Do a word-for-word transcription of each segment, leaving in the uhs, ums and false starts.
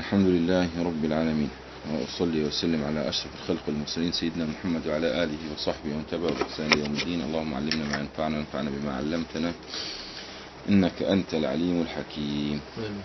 الحمد لله رب العالمين، وأصلي وسلم على أشرف الخلق والمرسلين سيدنا محمد وعلى آله وصحبه ومن تبعه بإحسان يوم الدين. اللهم علمنا ما ينفعنا وانفعنا بما علمتنا إنك أنت العليم الحكيم.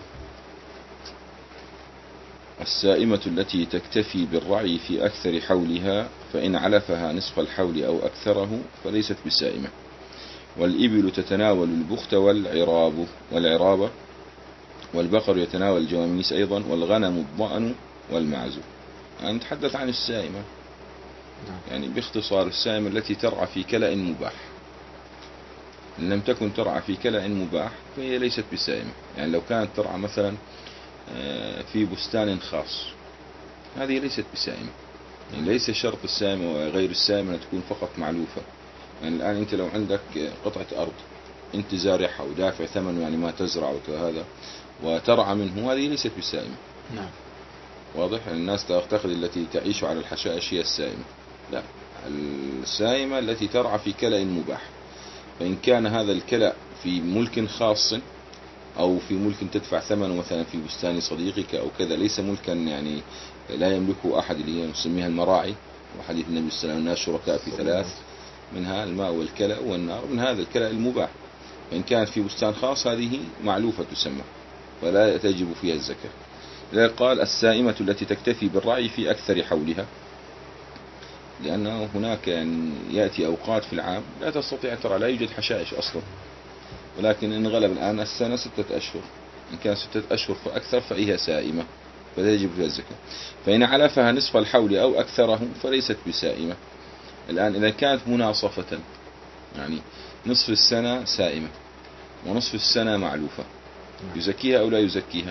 السائمة التي تكتفي بالرعي في أكثر حولها فإن علفها نصف الحول أو أكثره فليست بسائمة. والإبل تتناول البخت والعراب والعراب والبقر يتناول الجواميس أيضا، والغنم الضأن والمعز. يعني نتحدث عن السائمة، يعني باختصار السائمة التي ترعى في كلأ مباح. إن لم تكن ترعى في كلأ مباح فهي ليست بسائمة. يعني لو كانت ترعى مثلا في بستان خاص هذه ليست بسائمة. يعني ليس شرط السائمة وغير السائمة أن تكون فقط معلوفة. يعني الآن أنت لو عندك قطعة أرض أنت زارعها ودافع ثمن يعني ما تزرع وهذا وترعى منه، هذه ليست بسائمة. نعم. واضح؟ الناس تعتقد التي تعيش على الحشائش هي السائمة. لا، السائمة التي ترعى في كلأ مباح. فإن كان هذا الكلأ في ملك خاص أو في ملك تدفع ثمنه مثلا في بستان صديقك أو كذا، ليس ملكا يعني لا يملكه أحد، اللي هي نسميها المراعي. وحديث النبي صلى الله عليه وسلم الناس شركاء في ثلاث، منها الماء والكلأ والنار، من هذا الكلأ المباح. فإن كانت في بستان خاص هذه معلوفة تسمى ولا تجب فيها الزكاة. لذلك قال السائمة التي تكتفي بالرعي في أكثر حولها، لأنه هناك يعني يأتي أوقات في العام لا تستطيع ترى، لا يوجد حشائش أصلا، ولكن إن غلب الآن السنة ستة أشهر، إن كان ستة أشهر فأكثر فهي سائمة فلا يجب فيها الزكاة. فإن علفها نصف الحول أو أكثره فليست بسائمة. الآن إذا كانت مناصفة، يعني نصف السنة سائمة ونصف السنة معلوفة، يزكيها أو لا يزكيها؟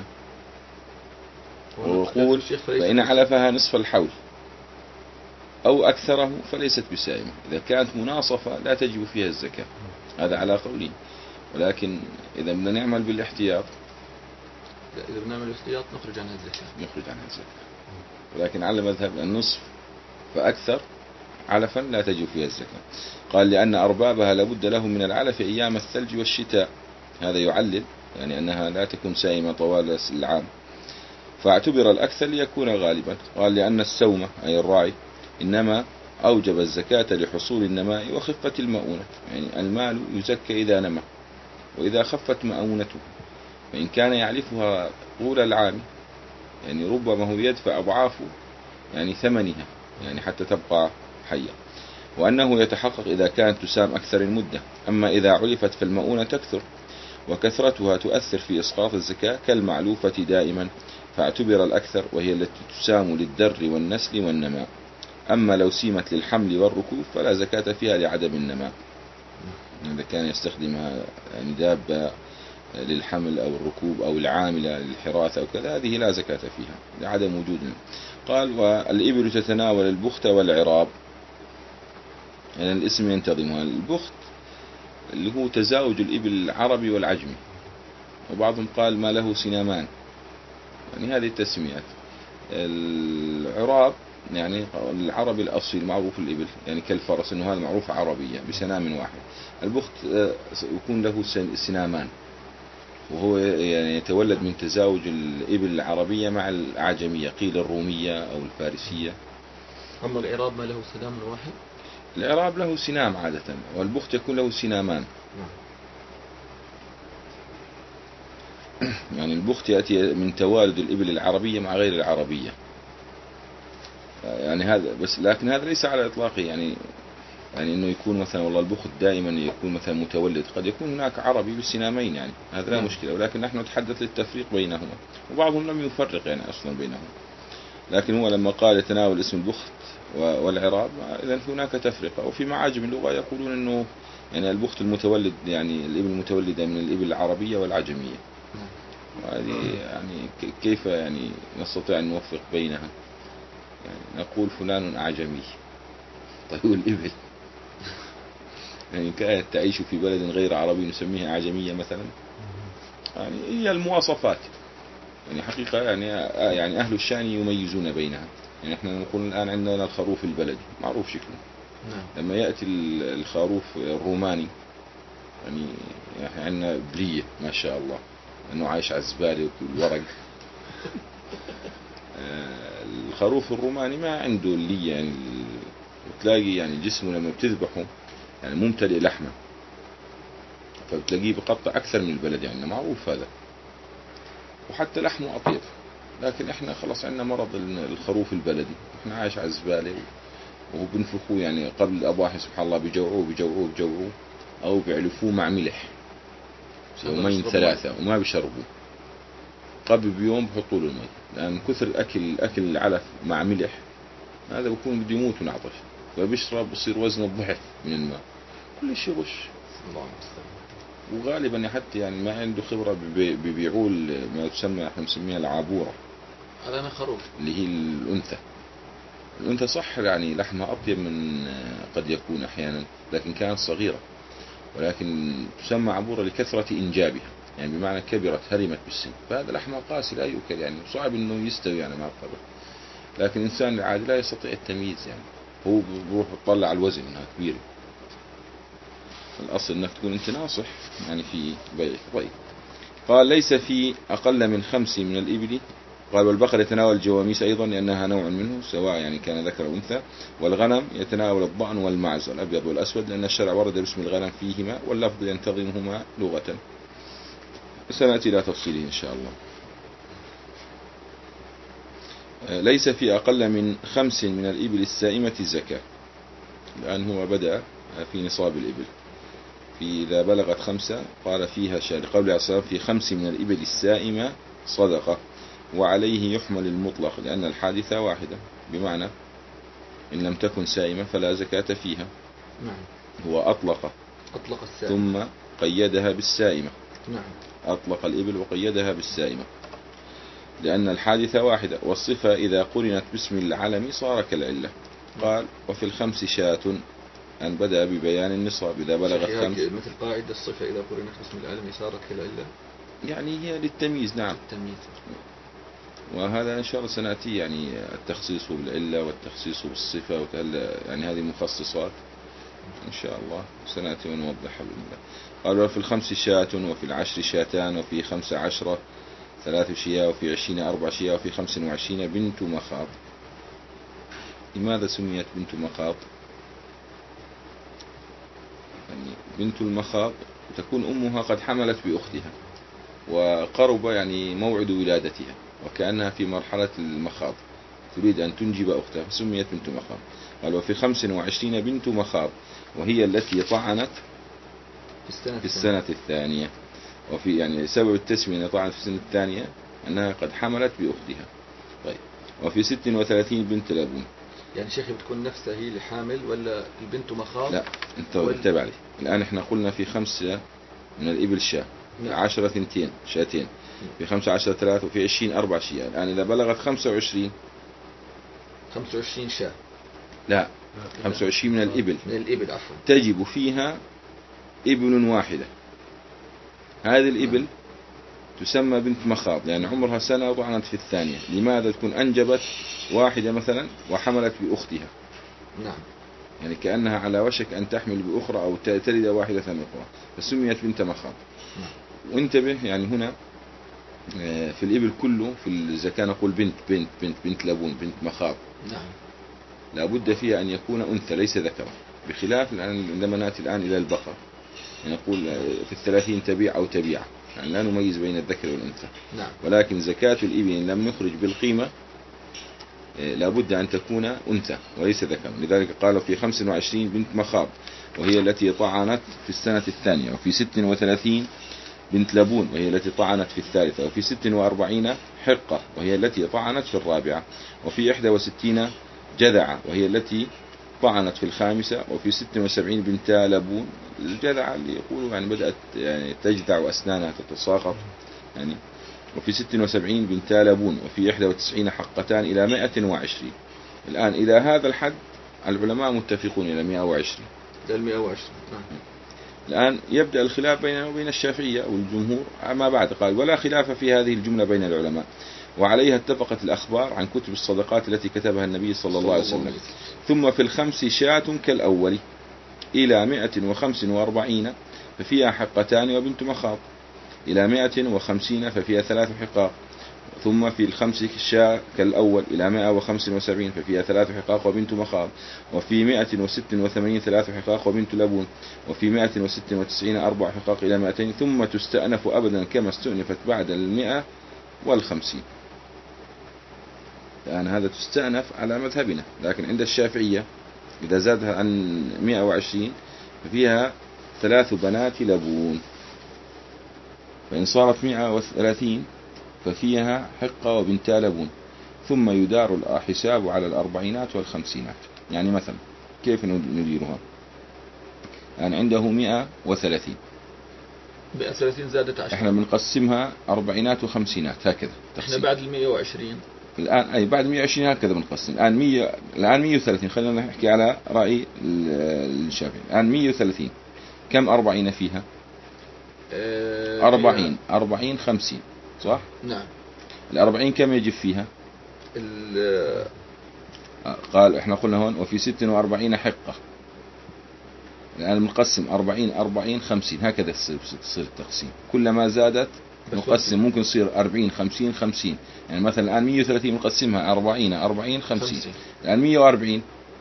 ويقول فإن علفها نصف الحول أو أكثره فليست بسائمة. إذا كانت مناصفة لا تجب فيها الزكاة، هذا على قولين. ولكن إذا بدنا نعمل بالاحتياط، إذا بنعمل بالاحتياط نخرج عنها الزكاة، نخرج عنها الزكاة. ولكن على مذهب النصف فأكثر علفا لا تجب فيها الزكاة. قال لأن أربابها لابد لهم من العلف أيام الثلج والشتاء. هذا يعلل يعني أنها لا تكون سائمة طوال العام، فاعتبر الأكثر ليكون غالبا. قال لأن السومة أي الراعي إنما أوجب الزكاة لحصول النماء وخفة المؤونة. يعني المال يزكى إذا نمى وإذا خفت مؤونته. فإن كان يعلفها طول العام يعني ربما هو يدفع أضعاف يعني ثمنها يعني حتى تبقى حية، وأنه يتحقق إذا كانت تسام أكثر المدة. أما إذا علفت فالمؤونة تكثر وكثرتها تؤثر في إسقاط الزكاة كالمعلوفة دائما، فاعتبر الأكثر وهي التي تسام للدر والنسل والنماء. أما لو سيمت للحمل والركوب فلا زكاة فيها لعدم النماء. إذا كان يستخدمها يعني دابة للحمل أو الركوب أو العاملة للحراثة أو كذا، هذه لا زكاة فيها لعدم وجود. قال والإبل تتناول البخت والعراب. يعني الاسم ينتظمها. البخت اللي هو تزاوج الإبل العربي والعجمي، وبعضهم قال ما له سنامان، يعني هذه التسميات. العراب يعني العربي الأصيل معروف الإبل يعني كالفرس، إنه هذا معروف عربية بسنام واحد. البخت يكون له سنامان، وهو يعني يتولد من تزاوج الإبل العربية مع الأعجمية، قيل الرومية أو الفارسية. أما العراب ما له سنام واحد؟ العراب له سنام عادة، والبخت يكون له سنامان. يعني البخت يأتي من توالد الإبل العربية مع غير العربية، يعني هذا بس. لكن هذا ليس على إطلاقه، يعني يعني إنه يكون مثلا والله البخت دائما يكون مثلا متولد، قد يكون هناك عربي بالسنامين، يعني هذا لا مشكلة. ولكن نحن نتحدث للتفريق بينهما، وبعضهم لم يفرق يعني أصلا بينهما. لكن هو لما قال يتناول اسم البخت والعراب، إذن هناك تفرقة. وفي معاجم اللغة يقولون إنه يعني البخت المتولد يعني الإبل المتولدة من الإبل العربية والعجمية. وهذه يعني كيف يعني نستطيع أن نوفق بينها؟ يعني نقول فلان أعجمي، طيب الإبل يعني كانت تعيش في بلد غير عربي نسميها أعجمية مثلا. يعني هي المواصفات يعني حقيقة يعني يعني أهل الشأن يميزون بينها. يعني احنا نقول الآن عندنا الخروف البلدي معروف شكله. نعم. لما يأتي الخروف الروماني يعني عندنا بلية ما شاء الله، أنه عايش على الزبالة والورق الخروف الروماني ما عنده اللي يعني تلاقي يعني جسمه لما بتذبحه يعني ممتلئ لحمة، فبتلاقيه بقطع أكثر من البلد، يعني معروف هذا، وحتى لحمه أطيب. لكن إحنا خلاص عندنا مرض الخروف البلدي، إحنا عايش على الزبالة وبنفخوه يعني قبل الأضاحي سبحان الله، بيجوعوه بيجوعوه بيجوعوه أو بيعلفوه مع ملح يومين ثلاثة وما بيشربوه، قبل بيوم بحطوا له المي، لأن كثر الأكل أكل العلف مع ملح هذا بيكون بده يموت من عطش، فبيشرب بصير وزنه الضعف من الماء، كل شيء غش. وغالبا حتى يعني ما عنده خبرة ببيعوا ما تسمى احنا نسميها العابورة، هذا أنا خروف اللي هي الأنثى. الأنثى صح يعني لحمها أطيب من قد يكون أحيانا، لكن كانت صغيرة، ولكن تسمى عبورة لكثرة إنجابها، يعني بمعنى كبرت هرمت بالسن، فهذا لحمها قاسي لا يؤكل، يعني صعب إنه يستوي يعني مع الطبخ. لكن الإنسان العادي لا يستطيع التمييز، يعني هو بروح يطلع على الوزن إنها كبيرة. الأصل إنك تكون أنت ناصح يعني في بيع. طيب قال ليس في أقل من خمس من الإبل. قال والبقر يتناول الجواميس أيضا لأنها نوع منه سواء يعني كان ذكر أو أنثى، والغنم يتناول الضأن والمعز الأبيض والأسود لأن الشرع ورد باسم الغنم فيهما واللفظ ينتظمهما لغة. سنأتي إلى تفصيله إن شاء الله. ليس في أقل من خمس من الإبل السائمة الزكاة، لأن هو بدأ في نصاب الإبل، في إذا بلغت خمسة قال فيها شارع قول عليه الصلاة في خمس من الإبل السائمة صدقة، وعليه يحمل المطلق لأن الحادثة واحدة، بمعنى إن لم تكن سائمة فلا زكاة فيها. نعم. هو أطلق أطلق السائمة ثم قيدها بالسائمة. نعم. أطلق الإبل وقيدها بالسائمة لأن الحادثة واحدة، والصفة إذا قرنت باسم العلم صار كالعلة. قال وفي الخمس شاة، أن بدأ ببيان النصاب إذا بلغت خمس، مثل قاعدة الصفة إذا قرنت باسم العلم صارت كالعلة، يعني هي للتمييز. نعم التمييز. وهذا إن شاء الله سنأتي يعني التخصيص بالعلة والتخصيص بالصفة، يعني هذه مخصصات إن شاء الله سنأتي ونوضحها بإذن الله. قال وفي الخمس شاة وفي العشر شاتان وفي خمس عشرة ثلاث شياه وفي عشرين أربع شياه وفي خمس وعشرين بنت مخاض. لماذا سميت بنت مخاض؟ يعني بنت المخاض تكون أمها قد حملت بأختها وقرب يعني موعد ولادتها، وكأنها في مرحلة المخاض تريد أن تنجب أختها فسميت بنت مخاض. قال وفي خمس وعشرين بنت مخاض وهي التي طعنت في السنة, في السنة الثانية. وفي يعني سبب التسمية أنها طعنت في السنة الثانية أنها قد حملت بأختها. طيب وفي ست وثلاثين بنت لبون. يعني شيخي بتكون نفسها هي اللي حامل ولا البنت مخاض؟ لا انت انتبه علي، الآن احنا قلنا في خمسة من الإبل شاة، في عشرة ثنتين شاتين، في خمسة عشر ثلاثة وفي عشرين أربع شياه. الآن إذا بلغت خمسة وعشرين خمسة وعشرين شاة، لا خمسة وعشرين من الإبل من الإبل عفوا تجب فيها إبل واحدة. هذه الإبل تسمى بنت مخاض لأن عمرها سنة وطعنت في الثانية. لماذا؟ تكون أنجبت واحدة مثلا وحملت بأختها. نعم. يعني كأنها على وشك أن تحمل بأخرى أو تلد واحدة أخرى فسميت بنت مخاض. وانتبه يعني هنا في الإبل كله في الزكاة نقول بنت بنت بنت بنت لبون بنت مخاض. نعم. لابد فيها أن يكون أنثى ليس ذكرا، بخلاف عندما نأتي الآن إلى البقر نقول في الثلاثين تبيع أو تبيع، يعني لا نميز بين الذكر والأنثى. نعم. ولكن زكاة الإبل لم نخرج بالقيمة لابد أن تكون أنثى وليس ذكرا. لذلك قالوا في خمس وعشرين بنت مخاض وهي التي طعنت في السنة الثانية، وفي ست وثلاثين بنت لبون وهي التي طعنت في الثالثة، وفي ست وأربعين حرقة وهي التي طعنت في الرابعة، وفي إحدى وستين جذعة وهي التي طعنت في الخامسة، وفي ست وسبعين بنت لبون الجذعة اللي يقولوا يعني بدأت يعني تجذع وأسنانها تتساقط يعني، وفي ست وسبعين بنت لبون، وفي إحدى وتسعين حقتان إلى مائة وعشرين. الآن إلى هذا الحد العلماء متفقون إلى مائة وعشرين. إلى مائة وعشرين. الآن يبدأ الخلاف بيننا وبين الشافعية والجمهور ما بعد. قال ولا خلاف في هذه الجملة بين العلماء، وعليها اتفقت الأخبار عن كتب الصدقات التي كتبها النبي صلى الله عليه وسلم. ثم في الخمس شاة كالأول إلى مائة وخمس وأربعين ففيها حقتان وبنت مخاض، إلى مائة وخمسين ففيها ثلاث حقاق، ثم في الخمس شاة كالأول إلى مائة وخمسة وسبعين ففيها ثلاث حقاق وبنت مخاض. وفي مائة وستة وثمانين ثلاث حقاق وبنت لبون. وفي مائة وستة وتسعين أربع حقاق إلى مائتين، ثم تستأنف أبدا كما استؤنفت بعد المئة والخمسين. الآن هذا تستأنف على مذهبنا، لكن عند الشافعية إذا زادها عن مائة وعشرين ففيها ثلاث بنات لبون، فإن صارت مائة وثلاثين ففيها حقة وبنتا لبون، ثم يدار الحساب على الأربعينات والخمسينات. يعني مثلا كيف نديرها؟ يعني عنده مائة وثلاثين، مائة وثلاثين زادت عشرة، احنا بنقسمها أربعينات وخمسينات هكذا احنا بعد المئة وعشرين الآن، أي بعد مائة وعشرين هكذا بنقسم. الآن مية، الآن مائة وثلاثين، خلينا نحكي على رأي الشافعي. الآن مائة وثلاثين كم أربعين فيها؟ أه أربعين أربعين خمسين، صح؟ نعم. الأربعين كم يجب فيها؟ قال احنا قلنا هون وفي ستة وأربعين حقة. الآن بنقسم أربعين أربعين خمسين هكذا تصير تصير التقسيم، كلما زادت نقسم ممكن يصير أربعين خمسين خمسين. يعني مثلا الآن مائة وثلاثين نقسمها أربعين أربعين خمسين. الآن مائة وأربعين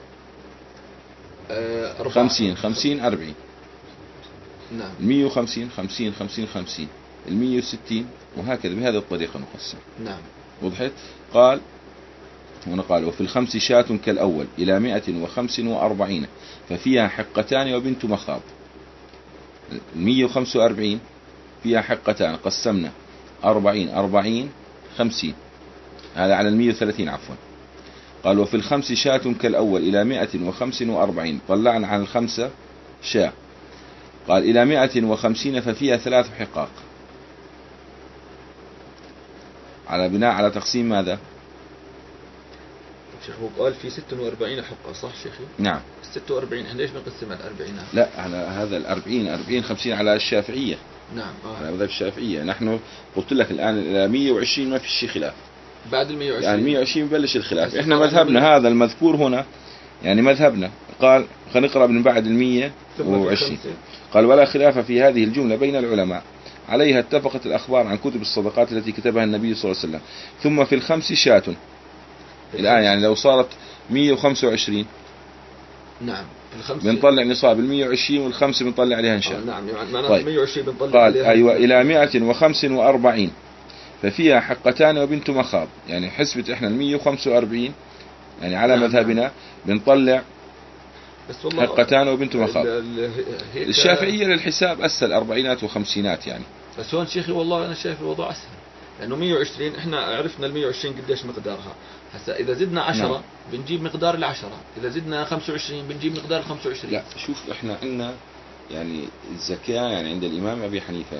أه خمسين خمسين أربعين. نعم. مائة وخمسين خمسين خمسين خمسين. المائة وستين وهكذا بهذه الطريقة نقسم. نعم. وضحت؟ قال هنا قال وفي الخمس شاة كالأول إلى مائة وخمس وأربعين ففيها حقتان وبنت مخاض. مائة وخمسة وأربعين فيها حقتان، قسمنا أربعين أربعين خمسين، هذا على المائة وثلاثين عفوا. قال وفي الخمس شاة كالأول إلى مائة وخمس وأربعين، طلعنا عن الخمسة شاة. قال إلى مائة وخمسين ففيها ثلاث حقاق، على بناء على تقسيم ماذا؟ شيخ هو قال في ستة وأربعين حقة، صح شيخي؟ نعم. ستة وأربعين احنا ليش بنقسمها الأربعينات؟ لا على هذا الأربعين أربعين خمسين على الشافعية. نعم. آه. على مذهب الشافعية. نحن قلت لك الآن إلى مائة وعشرين ما في شيء خلاف، بعد ال مائة وعشرين يعني مائة وعشرين ببلش الخلاف. احنا مذهبنا هذا المذكور هنا، يعني مذهبنا قال خلينا نقرأ من بعد المية وعشرين. قال ولا خلاف في هذه الجملة بين العلماء، عليها اتفقت الأخبار عن كتب الصدقات التي كتبها النبي صلى الله عليه وسلم. ثم في الخمس شاة، الآن يعني لو صارت مائة وخمسة وعشرين نعم الخمس بنطلع نصاب ال مائة وعشرين والخمسة بنطلع عليها إن شاء الله. آه نعم يعني معناته طيب. مائة وعشرين بنطلع قال عليها. أيوة إلى مائة وخمس وأربعين ففيها حقتان وبنت مخاض. يعني حسبة إحنا ال مائة وخمسة وأربعين يعني على نعم مذهبنا نعم. بنطلع بس والله حقتان وبنت مخاض. هيك الشافعية للحساب أسهل، أربعينات وخمسينات يعني. بس هون شيخي والله أنا شايف الوضع أسهل، لأنه مائة وعشرين إحنا عرفنا ال مائة وعشرين قديش مقدارها. هسا إذا زدنا عشرة نعم. بنجيب مقدار العشرة، إذا زدنا خمسة وعشرين بنجيب مقدار ال خمسة وعشرين. لا شوف إحنا عندنا يعني الزكاة يعني عند الإمام أبي حنيفة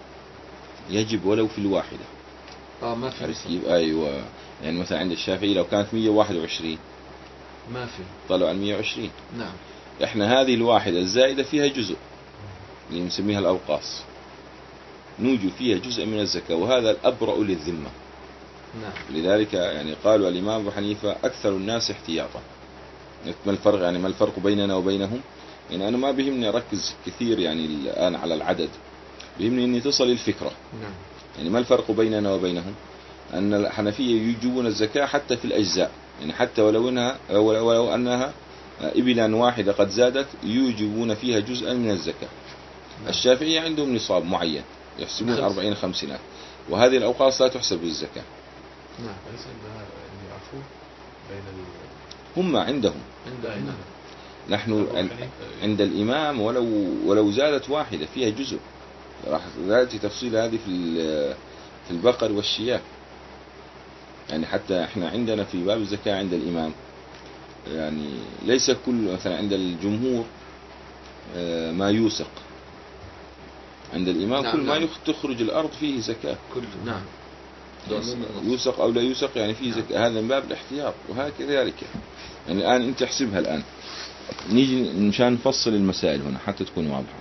يجب ولو في الواحدة. آه ما في كيف؟ أيوة يعني مثلا عند الشافعي لو كانت مائة وواحد وعشرين ما في، طلعوا على مائة وعشرين. نعم. إحنا هذه الواحدة الزائدة فيها جزء اللي نسميها الأوقاص، نوجد فيها جزء من الزكاة، وهذا الأبرأ للذمة. نعم. لذلك يعني قالوا الإمام أبو حنيفة أكثر الناس احتياطا. ما الفرق يعني ما الفرق بيننا وبينهم؟ يعني أنا ما بهمني أركز كثير يعني الآن على العدد، بهمني أني تصل الفكرة. نعم. يعني ما الفرق بيننا وبينهم؟ أن الحنفية يجيبون الزكاة حتى في الأجزاء، يعني حتى ولو أنها ولو أنها إبلا واحدة قد زادت يوجبون فيها جزءا من الزكاة. نعم. الشافعية عندهم نصاب معين يحسبون أربعين خمسينات، وهذه الأوقاص لا تحسب بالزكاة. نعم. ليس عندها اللي عفو بين ال... هم عندهم عندنا نحن عند الإمام ولو ولو زادت واحدة فيها جزء، راح ذاتي تفصيل هذه في في البقر والشياه. يعني حتى احنا عندنا في باب الزكاة عند الإمام يعني ليس كل مثلا عند الجمهور ما يوسق، عند الإمام نعم كل ما نعم. تخرج الأرض فيه زكاة. كل نعم يوسق أو لا يوسق يعني فيه زكاة، هذا من باب الاحتياط. وهكذا ذلك يعني الآن أنت تحسبها الآن، نيجي مشان نفصل المسائل هنا حتى تكون واضحة.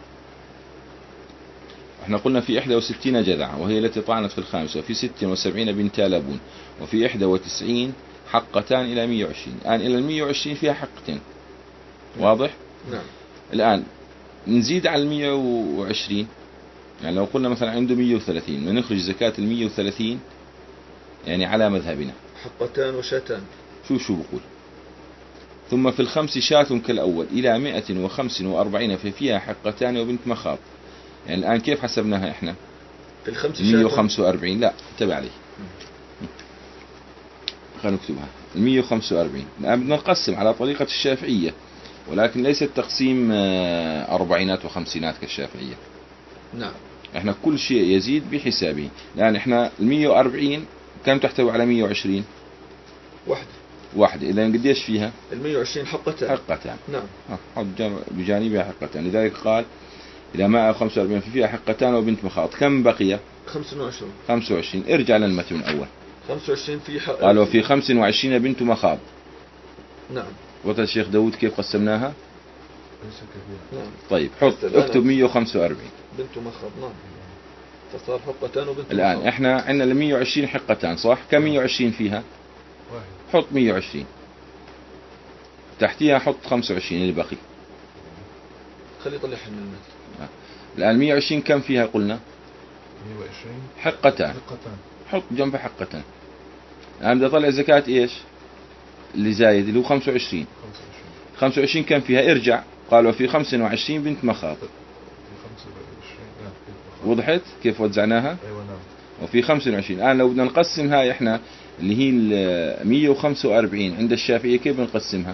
احنا قلنا في إحدى وستين جذعة وهي التي طعنت في الخامسة، وفي ستة وسبعين بنتا لبون، وفي إحدى وتسعين حقتان إلى مائة وعشرين. الآن إلى المائة وعشرين فيها حقتين، واضح؟ نعم. الآن نزيد على المائة وعشرين، يعني لو قلنا مثلا عنده مائة وثلاثين بنخرج زكاة المائة وثلاثين يعني على مذهبنا. حقتان وشاتان. شو شو بقول؟ ثم في الخمس شاة كالأول إلى مئة وخمس وأربعين ففيها حقتان وبنت مخاض. يعني الآن كيف حسبناها إحنا؟ في الخمس شاة مئة وخمسة وأربعين. لا انتبه علي، خلينا نكتبها. مئة وخمسة وأربعين الآن بدنا نقسم على طريقة الشافعية، ولكن ليس التقسيم أربعينات وخمسينات كالشافعية. نعم. إحنا كل شيء يزيد بحسابه. لأن إحنا المئة وأربعين كم تحتوي على مئة وعشرين؟ واحدة. واحدة. إذا قديش فيها؟ المئة وعشرين حقتان. حقتان. نعم. حط بجانبها حقتان. لذلك قال إلى مئة وخمسة وأربعين ففيها حقتان وبنت مخاض. كم بقي؟ خمسة وعشرين. خمسة وعشرين. ارجع للمتن الأول. خمسة وعشرين في حق. قال وفي خمسة وعشرين بنت مخاض. نعم. وقت الشيخ داود كيف قسمناها؟ نعم. طيب حط اكتب مئة وخمسة وأربعين بنت مخاض. نعم. فصار حقتان وبنت الآن مخاض. احنا عندنا ال مئة وعشرين حقتان صح؟ كم مئة وعشرين فيها؟ واحد. حط مئة وعشرين تحتيها حط خمسة وعشرين اللي بقي. خلي يطلعها من المثل. الآن مئة وعشرين كم فيها قلنا؟ مئة وعشرين حقتان. حقتان. حط جنبها حقتان. الآن بدي أطلع زكاة إيش؟ اللي زايد اللي هو خمسة وعشرين. خمسة وعشرين. خمسة وعشرين كم فيها؟ ارجع. قالوا في خمسة وعشرين بنت مخاض. في خمسة وعشرين. نعم. وضحت كيف وزعناها؟ أيوة نعم. وفي خمسة وعشرين. الآن لو بدنا نقسم هاي إحنا اللي هي ال مئة وخمسة وأربعين عند الشافعية كيف بنقسمها؟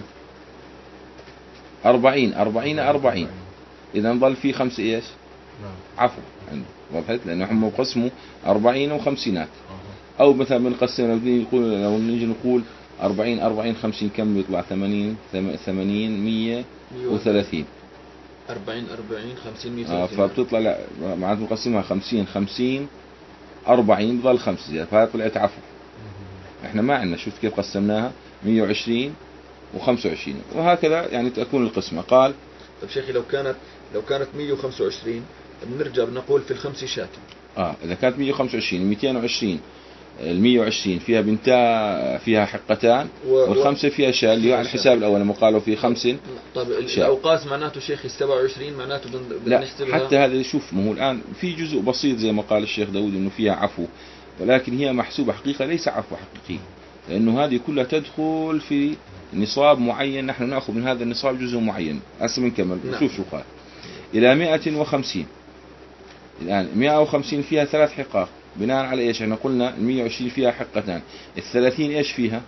أربعين أربعين أربعين. إذا نضل في خمسة إيش؟ نعم. عفو عنده. وضحت؟ لأنه هم قسموا أربعين وخمسينات. أه. أو مثلا بنقسم لو نقول لو نيجي نقول أربعين أربعين خمسين كم بيطلع؟ ثمانين ثمانين مئة وثلاثين. أربعين أربعين خمسين مئة آه وثلاثين. فبتطلع لا معناته نقسمها خمسين خمسين أربعين بضل خمسة زيادة فهي طلعت عفو. احنا ما عندنا شوف كيف قسمناها مئة وعشرين وخمسة وعشرين وهكذا يعني تكون القسمة. قال طيب شيخي لو كانت لو كانت مئة وخمسة وعشرين بنرجع بنقول في الخمس شاة. اه اذا كانت مئة وخمسة وعشرين مئتين وعشرين ال مئة وعشرين فيها بنتا فيها حقتان و... والخمسة فيها شاة اللي على الحساب الأول لما قالوا في خمس. طيب الأوقات معناته شيخي سبعة وعشرين معناته لا بنحسبها. حتى هذا شوف ما هو الآن في جزء بسيط زي ما قال الشيخ داود إنه فيها عفو، ولكن هي محسوبة حقيقة ليس عفو حقيقي، لأنه هذه كلها تدخل في نصاب معين. نحن نأخذ من هذا النصاب جزء معين. هسه بنكمل. نعم. شوف شو قال إلى مئة وخمسين. الآن مئة وخمسين فيها ثلاث حقاق بناء على إيش؟ احنا قلنا المئة وعشرين فيها حقتان. الثلاثين إيش فيها؟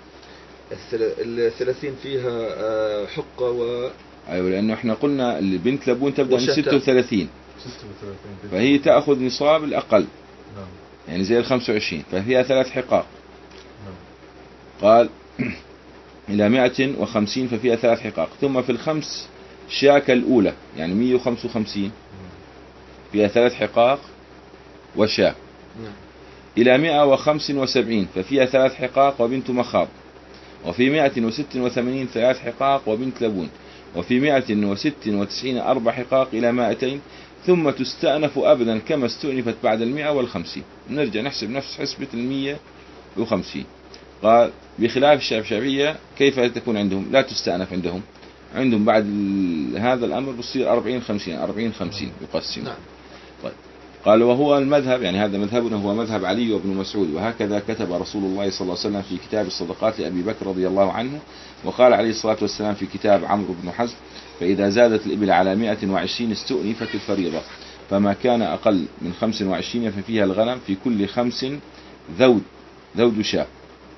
الثلاثين فيها حقة و أيوة لأنه احنا قلنا البنت لابون تبدأ من وشتى. ستة وثلاثين ستة وثلاثين. فهي تأخذ نصاب الأقل نعم. يعني زي الخمسة وعشرين ففيها ثلاث حقاق. نعم. قال إلى مئة وخمسين ففيها ثلاث حقاق. ثم في الخمس شاكة الأولى يعني مئة وخمسة وخمسين فيها ثلاث حقاق وشاة. نعم. إلى مئة وخمسة وسبعين ففيها ثلاث حقاق وبنت مخاض. وفي مئة وستة وثمانين ثلاث حقاق وبنت لبون. وفي مئة وستة وتسعين أربع حقاق إلى مائتين. ثم تستأنف أبدا كما استؤنفت بعد المئة والخمسين. نرجع نحسب نفس حسبة المئة وخمسين. قال بخلاف الشافعية كيف تكون عندهم؟ لا تستأنف عندهم عندهم بعد هذا الأمر بصير أربعين خمسين أربعين خمسين يقسم. نعم. طيب قال وهو المذهب يعني هذا مذهبنا هو مذهب علي وابن مسعود. وهكذا كتب رسول الله صلى الله عليه وسلم في كتاب الصدقات لأبي بكر رضي الله عنه. وقال عليه الصلاة والسلام في كتاب عمرو بن حزم فإذا زادت الإبل على مئة وعشرين استؤنفت الفريضة فما كان أقل من خمس وعشرين ففيها الغنم في كل خمس ذود ذود شاة.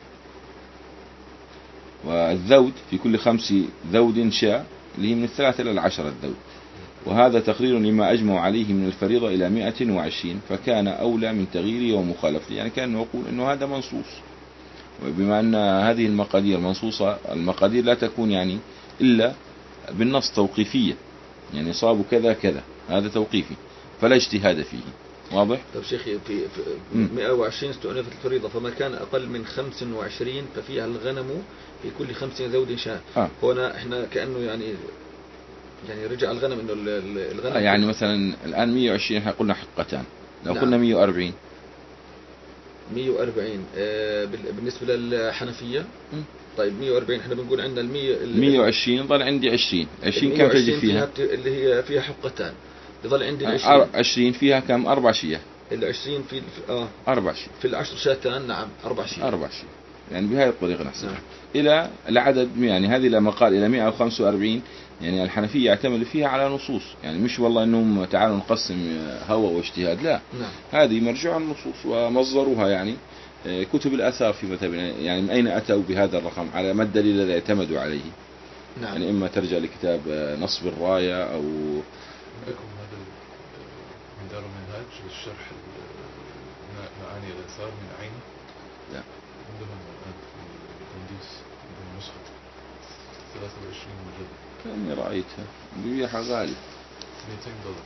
والذود في كل خمس ذود شاة اللي هي من الثلاثة إلى العشرة الذود. وهذا تقرير لما أجمع عليه من الفريضة إلى مئة وعشرين فكان أولى من تغييره ومخالفته. يعني كان نقول أنه هذا منصوص. وبما أن هذه المقادير منصوصة المقادير لا تكون يعني إلا بالنص توقيفية يعني صاب كذا كذا هذا توقيفي فلا اجتهاد فيه. واضح؟ طيب شيخي في مئة وعشرين استؤنفت الفريضة فما كان أقل من خمس وعشرين ففيها الغنم في كل خمس ذود شاة. آه. هنا احنا كأنه يعني يعني رجع الغنم انه الغنم آه يعني مثلا الآن مئة وعشرين احنا قلنا حقتان لو نعم. قلنا مئة وأربعين مئة وأربعين آه بالنسبة للحنفية. طيب مئة وأربعين احنا بنقول عندنا المية مئة وعشرين ضل عندي عشرين عشرين كم تجي فيها؟ اللي هي فيها حقتان بضل عندي عشرين عشرين فيها كم؟ أربع شياه العشرين في في- اه أربع شيء في العشر شاتان، نعم أربع شيء. أربع شيء يعني بهذه الطريقة نحسب. نعم. إلى العدد يعني هذه لما قال إلى مئة وخمسة وأربعين يعني الحنفية يعتمد فيها على نصوص، يعني مش والله إنهم تعالوا نقسم هوى واجتهاد، لا. نعم. هذه مرجع النصوص ومصدرها يعني كتب الآثار في مذهبنا، يعني من أين أتوا بهذا الرقم، على ما الدليل الذي اعتمدوا عليه. نعم. يعني إما ترجع لكتاب نصب الراية أو عندكم هذا ال- من دار المنهاج للشرح ال- معاني الآثار من عينه؟ لا. عندهم الآن في التنديس عندهم نسخة ثلاثة وعشرين مجلد كأني رأيتها ببيعها غالي. مئتين دولار.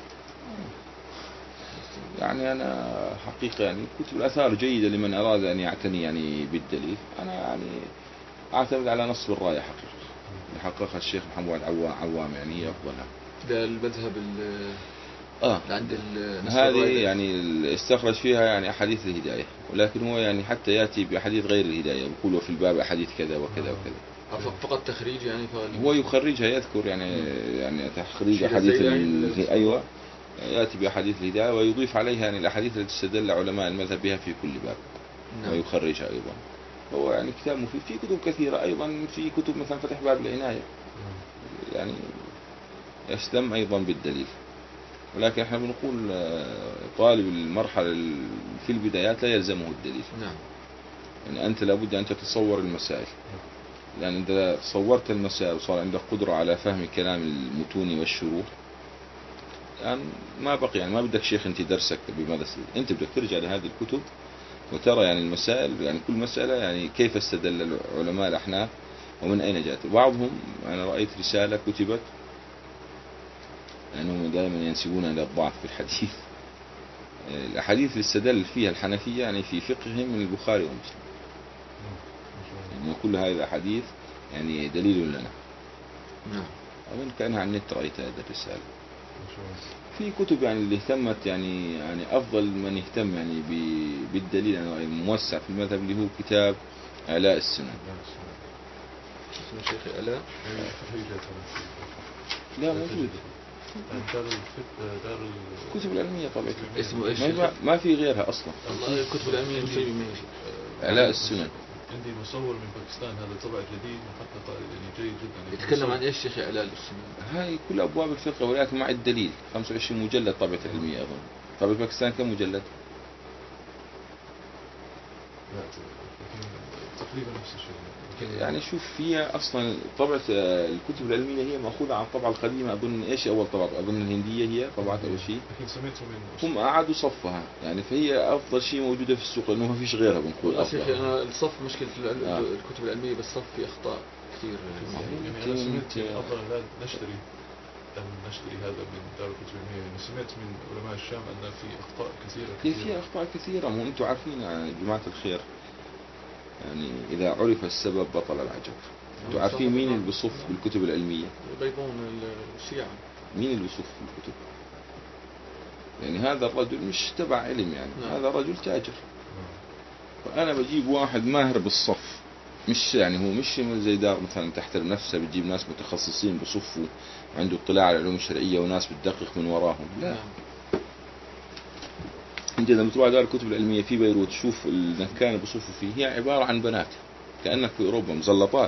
يعني أنا حقيقة يعني كتب الآثار جيدة لمن أراد أن يعتني يعني بالدليل. أنا يعني أعتمد على نصب الراية حقيقة اللي حققها الشيخ محمد عوام عوام يعني هي أفضلها. ده المذهب ال- آه اللي عند ال- نصر هذه الراية. يعني استخرج فيها يعني أحاديث الهداية، ولكن هو يعني حتى يأتي بأحاديث غير الهداية، يقول في الباب أحاديث كذا وكذا وكذا. آه، ف- فقط تخريج يعني فغالبا. هو يخرجها يذكر يعني يعني تخريج شيء أحاديث زي ال- يعني- أيوة يأتي بأحاديث الهداية ويضيف عليها يعني الأحاديث التي استدل علماء المذهب بها في كل باب. نعم. ويخرجها أيضا. هو يعني كتاب مفيد. في كتب كثيرة أيضا، في كتب مثلا فتح باب العناية يعني يهتم أيضا بالدليل، ولكن احنا بنقول آه، طالب المرحلة ال- في البدايات لا يلزمه الدليل. نعم. يعني أنت لابد أن تتصور المسائل، لأن إذا صورت المسائل وصار عندك قدرة على فهم كلام المتون والشروح يعني ما بقي، يعني ما بدك شيخ أنت درسك بماذا سيد. أنت بدك ترجع لهذه الكتب وترى يعني المسائل، يعني كل مسألة يعني كيف استدل العلماء الأحناف ومن أين جاءت. بعضهم أنا رأيت رسالة كتبت لأنهم دائما ينسبون إلى الضعف في الحديث، الأحاديث اللي استدل فيها الحنفية يعني في فقههم من البخاري ومسلم، يعني كل هذه الأحاديث يعني دليل لنا. نعم. أظن كأنها على النت رأيت هذه الرسالة. في كتب يعني اللي اهتمت يعني يعني أفضل من يهتم يعني ب- بالدليل يعني الموسع في المذهب اللي هو كتاب آلاء السنن. اسمه شيخ آلاء. لا موجود دار الفت دار ال- كتب العلمية طبعا. اسمه ايش؟ ما, ما في غيرها أصلا. والله الكتب العلمية مسوي من آلاء السنن. عندي مصور من باكستان، هذا طبع جديد محقق يعني جيد جدا. يتكلم عن ايش شيخ آلاء السنة؟ هاي كل أبواب الفقه ولكن مع الدليل. خمسة وعشرين مجلد طبعة علمية أظن. طبعا باكستان كم مجلد؟ لا، تقريبا نفس الشيء. يعني شوف فيها أصلا طبعة آه، الكتب العلمية هي مأخوذة عن الطبعة القديمة. أظن إيش أول طبعة؟ أظن الهندية هي طبعة أول شيء. لكن سمعته من هم أعادوا صفها يعني، فهي أفضل شيء موجودة في السوق لأنه ما فيش غيرها بنقول والله شيخ أفضل. أنا الصف مشكلة العلم- آه. الكتب العلمية بالصف في أخطاء كثير. يعني أنا سمعت يعني أفضل أن لا نشتري أن نشتري هذا من دار الكتب العلمية. يعني سمعت من علماء الشام أن في أخطاء كثيرة هي كثيرة. فيها أخطاء كثيرة. مو أنتم عارفين يعني جماعة الخير يعني إذا عرف السبب بطل العجب. أنتم عارفين مين اللي بيصف بالكتب العلمية؟ يبيضون الشيعة. مين اللي بيصف بالكتب؟ يعني هذا الرجل مش تبع علم يعني. نعم. هذا رجل تاجر. فأنا بجيب واحد ماهر بالصف، مش يعني هو مش زي دار مثلا تحترم نفسها بتجيب ناس متخصصين بصفوا عنده اطلاع على العلوم الشرعية وناس بتدقق من وراهم. لا. نعم. انت لما تروح دار الكتب العلمية في بيروت شوف المكان اللي بصفوا فيه هي عبارة عن بنات كأنك في أوروبا مزلطات.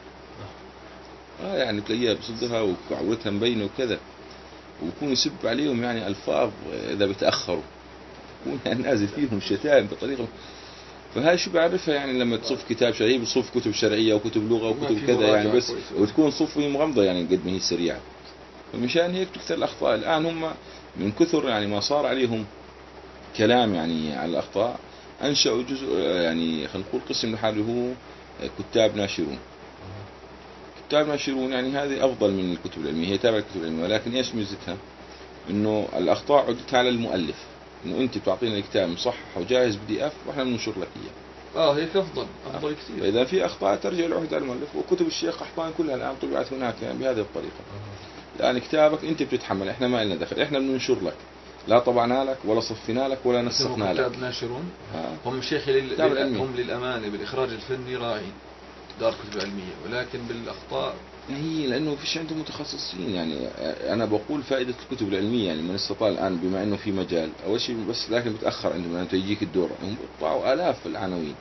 آه يعني تلاقيها بصدرها وعورتها مبينة وكذا، ويكون يسب عليهم يعني ألفاظ إذا بتأخروا، يكون يعني نازل فيهم شتائم بطريقة. فهذا شو بعرفها يعني لما تصف كتاب شرعي بصف كتب شرعية وكتب لغة وكتب كذا يعني بس، وتكون صفه مغمضة يعني قد ما هي سريعة. فمشان هيك تكثر الأخطاء. الآن هم من كثر يعني ما صار عليهم كلام يعني على الأخطاء أنشأوا جزء يعني خلينا نقول قسم لحاله هو كتاب ناشرون. كتاب ناشرون يعني هذه أفضل من الكتب العلمية، هي تابعة الكتب العلمية، ولكن إيش ميزتها؟ إنه الأخطاء عدتها على المؤلف، إنه أنت بتعطينا الكتاب مصحح وجاهز بي دي إف وإحنا بننشر لك إياه. اه هيك أفضل أفضل كثير. فإذا في أخطاء ترجع العهد على المؤلف. وكتب الشيخ قحطان كلها الآن طبعت هناك يعني بهذه الطريقة. الآن كتابك أنت بتتحمل، إحنا ما لنا دخل، إحنا بننشر لك، لا طبعنا لك ولا صفنا لك ولا نسخنا لك. كتاب ناشرون. آه. هم شيخ لل... كتاب لل... علمي. هم للأمانة بالإخراج الفني راعين دار الكتب العلمية، ولكن بالأخطاء هي لأنه فيش عنده متخصصين. يعني أنا بقول فائدة الكتب العلمية، يعني من استطاع الآن بما أنه في مجال أول شيء، بس لكن بتأخر عندهم، أنت يجيك الدور هم بيطبعوا آلاف العناوين،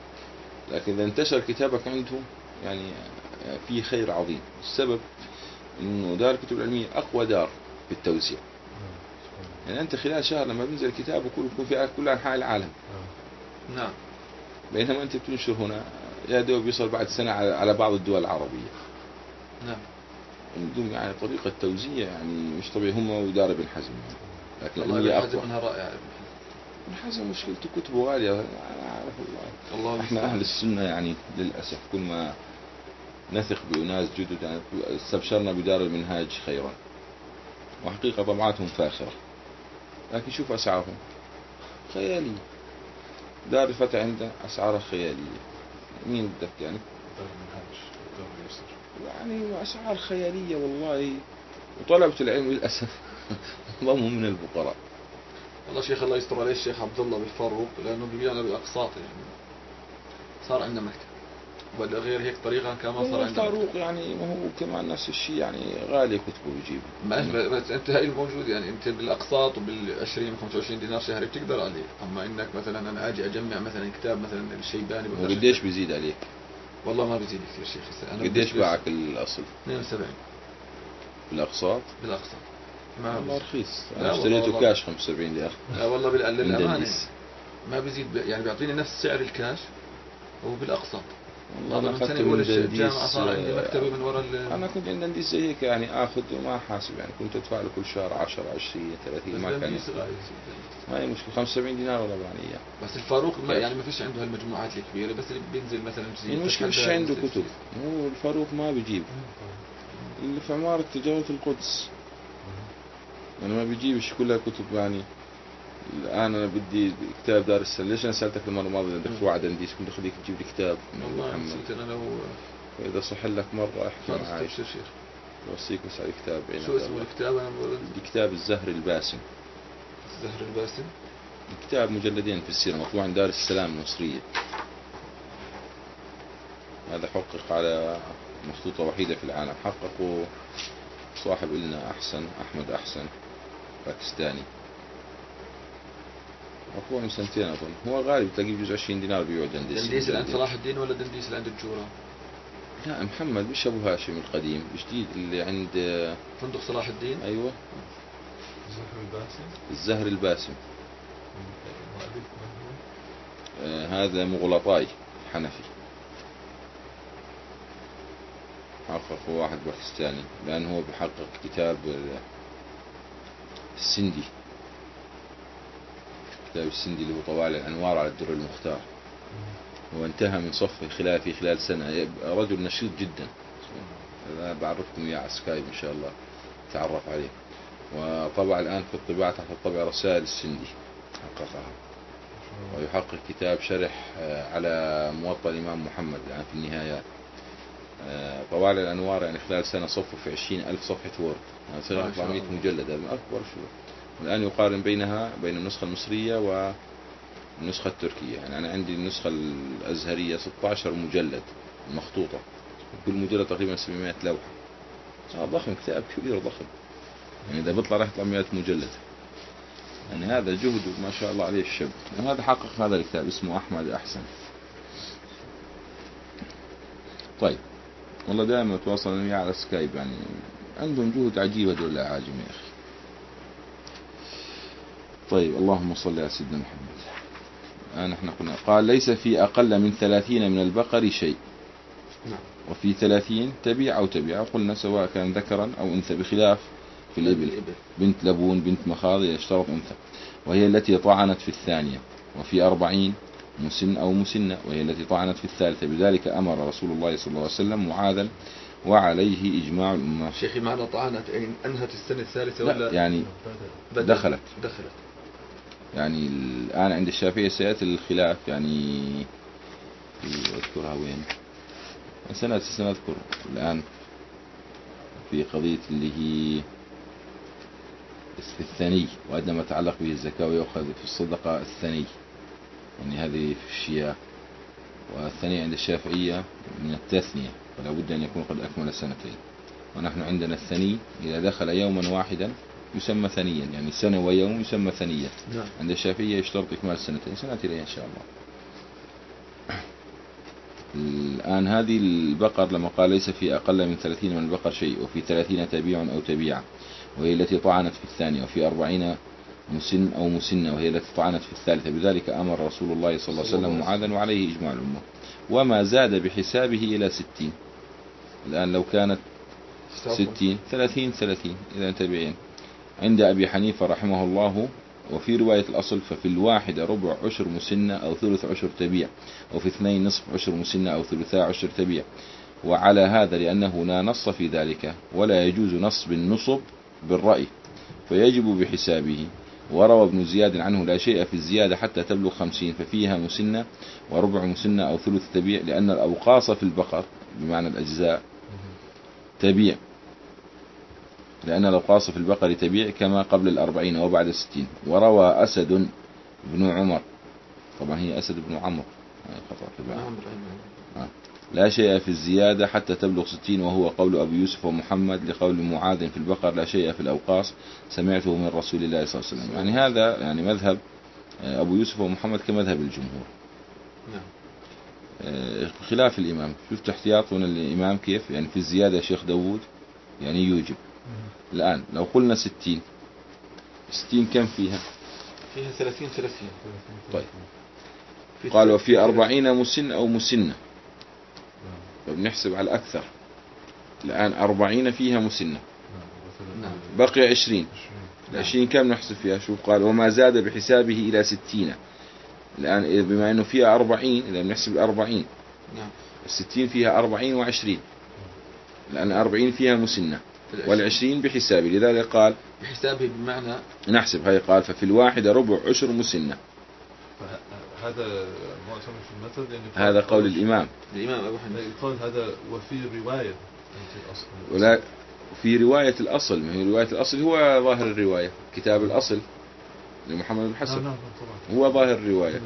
لكن إذا انتشر كتابك عندهم يعني في خير عظيم. السبب إنه دار الكتب العلمية أقوى دار في التوزيع. يعني أنت خلال شهر لما بينزل كتاب وكل يكون في كل أنحاء العالم. نعم. بينما أنت بتنشر هنا يا دوب يوصل بعد سنة على بعض الدول العربية. نعم. عندهم يعني طريقة توزيع يعني مش طبيعي، هم وإدارة ابن حزم يعني. لكن والله العلمية ابن حزم أقوى. منها رائع. ابن حزم مشكلته كتبه غالية، أنا أعرف الله. الله إحنا أهل السنة يعني للأسف كل ما نثق بأناس جدد يعني استبشرنا بدار المنهاج خيرا، وحقيقة طبعاتهم فاخرة، لكن شوف أسعارهم خيالية. دار الفتح عنده أسعارها خيالية. مين بدك يعني؟ دار المنهاج، دار اليسر. يعني أسعار خيالية والله. وطلبة العلم للأسف ضموا من الفقراء. والله شيخ الله يستر عليه الشيخ عبد الله بالفاروق، لأنه بيبيعنا بالأقساط يعني. صار عندنا مكتب، ولا غير هيك طريقة كمان صار عندنا الفاروق يعني ما هو كمان نفس الشيء يعني غالي كتبه بيجيبه. ماشي، بس انت هاي الموجود يعني انت بالاقساط وبال20 خمسة وعشرين دينار شهري بتقدر عليه. اما انك مثلا انا اجي اجمع مثلا كتاب مثلا الشيباني وقديش بيزيد عليك؟ والله ما بيزيد كثير شيخ. انا قديش باعك الاصل؟ اثنين وسبعين بالاقساط. بالاقساط ما والله رخيص. انا اشتريته كاش خمسة وسبعين دينار. لا والله بالامانه ما بيزيد، يعني بيعطيني نفس سعر الكاش وبالاقساط. والله انا اخذت من الجامعه صار عندي مكتبي من وراء. انا كنت عند دنديس زي هيك يعني اخذ وما حاسب، يعني كنت ادفع له كل شهر عشرة عشرين ثلاثين ما كان ما هي مشكله. خمسة وسبعين دينار ولا بعد اياه. بس الفاروق ما يعني ما فيش عنده هالمجموعات الكبيره، بس اللي بينزل مثلا المشكله مش عنده كتب. هو الفاروق ما بيجيب اللي في عماره تجاره القدس، يعني ما بيجيبش كلها كتب. يعني الآن أنا بدي كتاب دار السلام. ليش أنا سألتك المرة الماضية بدك تروح على دنديس كنت أخليك تجيب لي كتاب من محمد. أنا لو وإذا صح لك مرة احكي معي. بوصيك بس على كتاب. شو اسمه الكتاب؟ أنا بقول كتاب الزهر الباسم. الزهر الباسم كتاب مجلدين في السيرة مطبوع عند دار السلام المصرية. هذا حقق على مخطوطة وحيدة في العالم، حققه صاحب لنا أحسن أحمد أحسن باكستاني، مطبوع من سنتين أظن. هو غالي بتلاقيه بجوز عشرين دينار بيوع دنديس. دنديس اللي عند صلاح الدين ولا دنديس اللي عند الجورة؟ لا محمد مش أبو هاشم القديم، جديد اللي عند فندق صلاح الدين. أيوة الزهر الباسم. الزهر الباسم. آه هذا مغلطاي حنفي، حقق واحد باكستاني، لأنه هو بحقق كتاب السندي. كتاب السندي اللي هو طوال الأنوار على الدر المختار، وانتهى من صفه خلال في خلال سنة. رجل نشيط جدا، أنا بعرفكم إياه على سكايب إن شاء الله تعرف عليه. وطبع الآن في الطباعة تحت الطبع رسائل السندي حققها، ويحقق كتاب شرح على موطأ الإمام محمد الآن في النهايات. طوال الأنوار يعني خلال سنة صفه في عشرين ألف صفحة وورد، يعني صار أربعمائة مجلد، هذا أكبر شو. والآن يقارن بينها بين النسخة المصرية والنسخة التركية. يعني أنا عندي النسخة الأزهرية ستة عشر مجلد مخطوطة، كل مجلد تقريبا سبعمائة لوحة. آه ضخم، كتاب كبير ضخم، يعني إذا بيطلع راح يطلع مئة مجلد. يعني هذا جهده ما شاء الله عليه الشاب. وهذا حقق هذا الكتاب اسمه أحمد أحسن. طيب والله دائما أتواصل وياه على سكايب، يعني عندهم جهد عجيبة دول العاجم يا أخي. طيب اللهم صل على سيدنا محمد. الآن احنا قلنا قال ليس في أقل من ثلاثين من البقر شيء، وفي ثلاثين تبيع أو تبيع، قلنا سواء كان ذكرا أو أنثى، بخلاف في الإبل بنت لبون بنت مخاض يشترط أنثى، وهي التي طعنت في الثانية. وفي أربعين مسن أو مسنة، وهي التي طعنت في الثالثة. بذلك أمر رسول الله صلى الله عليه وسلم معاذا، وعليه إجماع الأمة. شيخي معنى طعنت أنهت السنة الثالثة ولا يعني دخلت دخلت يعني الآن عند الشافعية سيأتي الخلاف، يعني أذكرها وين سنة سنذكر الآن في قضية اللي هي في الثاني، وأدنى ما يتعلق به الزكاة ويأخذ في الصدقة الثاني، يعني هذه في الشيعة. والثاني عند الشافعية من التثنية، فلا بد أن يكون قد أكمل سنتين. ونحن عندنا الثني إذا دخل يوما واحدا يسمى ثنيا، يعني سنة ويوم يسمى ثنيا. نعم. عند الشافعية يشترط إكمال سنتين، سنأتي إليها إن شاء الله. الآن هذه البقر لما قال ليس في أقل من ثلاثين من البقر شيء، وفي ثلاثين تبيع أو تبيعة، وهي التي طعنت في الثانية، وفي أربعين مسن أو مسنة، وهي التي طعنت في الثالثة، بذلك أمر رسول الله صلى الله عليه وسلم معاذا، وعليه إجماع الأمة. وما زاد بحسابه إلى ستين. الآن لو كانت ستين ثلاثين ثلاثين إذا تبعين. عند أبي حنيفة رحمه الله وفي رواية الأصل ففي الواحدة ربع عشر مسنة أو ثلث عشر تبيع، وفي اثنين نصف عشر مسنة أو ثلثا عشر تبيع. وعلى هذا لأنه لا نص في ذلك ولا يجوز نص بالنصب بالرأي فيجب بحسابه. وروى ابن زياد عنه لا شيء في الزيادة حتى تبلغ خمسين ففيها مسنة وربع مسنة أو ثلث تبيع، لأن الأوقاص في البقر بمعنى الأجزاء تبيع، لأن الأوقاص في البقر تبيع كما قبل الأربعين وبعد الستين. وروى أسد بن عمر، طبعا هي أسد بن عمرو لا شيء في الزيادة حتى تبلغ ستين، وهو قول أبي يوسف ومحمد لقول معاذ في البقر لا شيء في الأوقاص سمعته من رسول الله صلى الله عليه وسلم. يعني هذا يعني مذهب أبو يوسف ومحمد كمذهب الجمهور. نعم. خلاف الإمام، شفت احتياطنا الإمام كيف يعني في الزيادة شيخ داود يعني يوجب. الآن لو قلنا ستين، ستين كم فيها؟ فيها ثلاثين ثلاثين. طيب قالوا في أربعين مسن أو مسنة، فبنحسب على الأكثر. الآن أربعين فيها مسنة، بقي عشرين. العشرين كم نحسب فيها؟ شوف قال وما زاد بحسابه إلى ستين. الآن بما أنه فيها أربعين إذا بنحسب الأربعين، الستين فيها أربعين وعشرين، لأن أربعين فيها مسنة والعشرين بحسابه، لذلك قال بحسابه بمعنى نحسب. هاي قال ففي الواحدة ربع عشر مسنة. هذا معتمد في المثل يعني هذا قول الإمام الإمام أبو حنيفة يقال هذا وفي رواية الأصل ولا في رواية الأصل. ما هي رواية الأصل هو ظاهر الرواية، كتاب الأصل لمحمد بن حسن. نعم نعم طبعا هو ظاهر الرواية.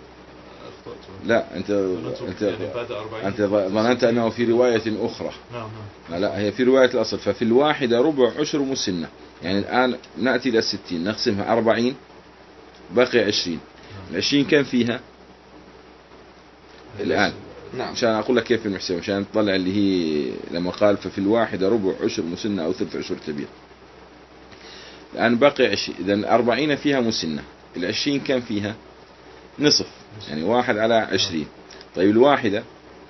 لا أنت أنت يعني أنت ظننت أنه في رواية أخرى. نعم نعم. لا هي في رواية الأصل ففي الواحدة ربع عشر مسنة. يعني الآن نأتي إلى الستين نقسمها أربعين بقي عشرين. العشرين كم فيها الآن؟ نعم. مشان أقول لك كيف المحسب، مشان تطلع اللي هي لما قال ففي الواحدة ربع عشر مسنة أو ثلث عشر تبيع. الآن بقي عشرين، إذن أربعين فيها مسنة، العشرين كم فيها؟ نصف، يعني واحد على عشرين. طيب الواحدة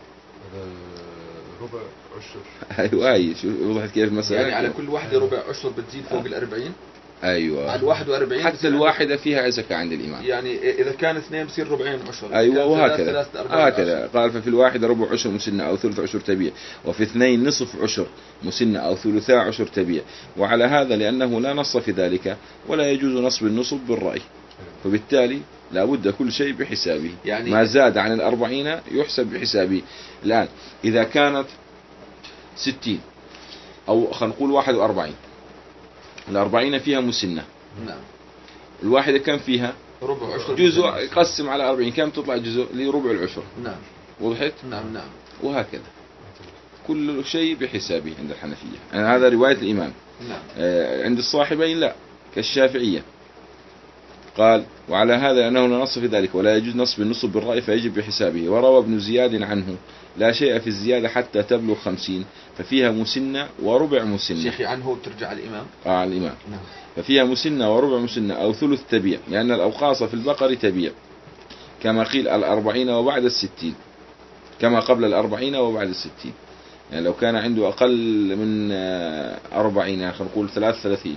ربع عشر. أيوة هاي شو وضحت كيف المسألة؟ يعني على كل واحدة ربع عشر بتزيد فوق الأربعين. أيوة على الواحد وأربعين حتى الواحدة فيها زكاة عند الإمام. يعني إذا كان اثنين بصير ربعين عشر. أيوة وهكذا هكذا قال ففي الواحدة ربع عشر مسنة أو ثلث عشر تبيع، وفي اثنين نصف عشر مسنة أو ثلثا عشر تبيع. وعلى هذا لأنه لا نص في ذلك ولا يجوز نصب النصب بالرأي، فبالتالي لا بد كل شيء بحسابه. يعني ما زاد عن الأربعين يحسب بحسابه. الآن إذا كانت ستين أو خلينا نقول واحد وأربعين، الأربعين فيها مسنة. نعم. الواحدة كم فيها؟ ربع عشر. جزء يقسم على أربعين كم تطلع جزء لربع العشر. نعم. وضحت؟ نعم نعم. وهكذا كل شيء بحسابه عند الحنفية. يعني هذا رواية الإمام. نعم. آه عند الصاحبين لا كالشافعية. قال وعلى هذا أنه لا نص في ذلك ولا يجوز نصب النصب بالرأي فيجب بحسابه. وروى ابن زياد عنه لا شيء في الزيادة حتى تبلغ خمسين ففيها مسنة وربع مسنة. شيخي عنه ترجع الإمام. آه الإمام. نعم. ففيها مسنة وربع مسنة أو ثلث تبيع، لأن الأوقاص في البقر تبيع كما قيل الأربعين وبعد الستين، كما قبل الأربعين وبعد الستين. يعني لو كان عنده أقل من أربعين يعني خلينا نقول ثلاث ثلاثين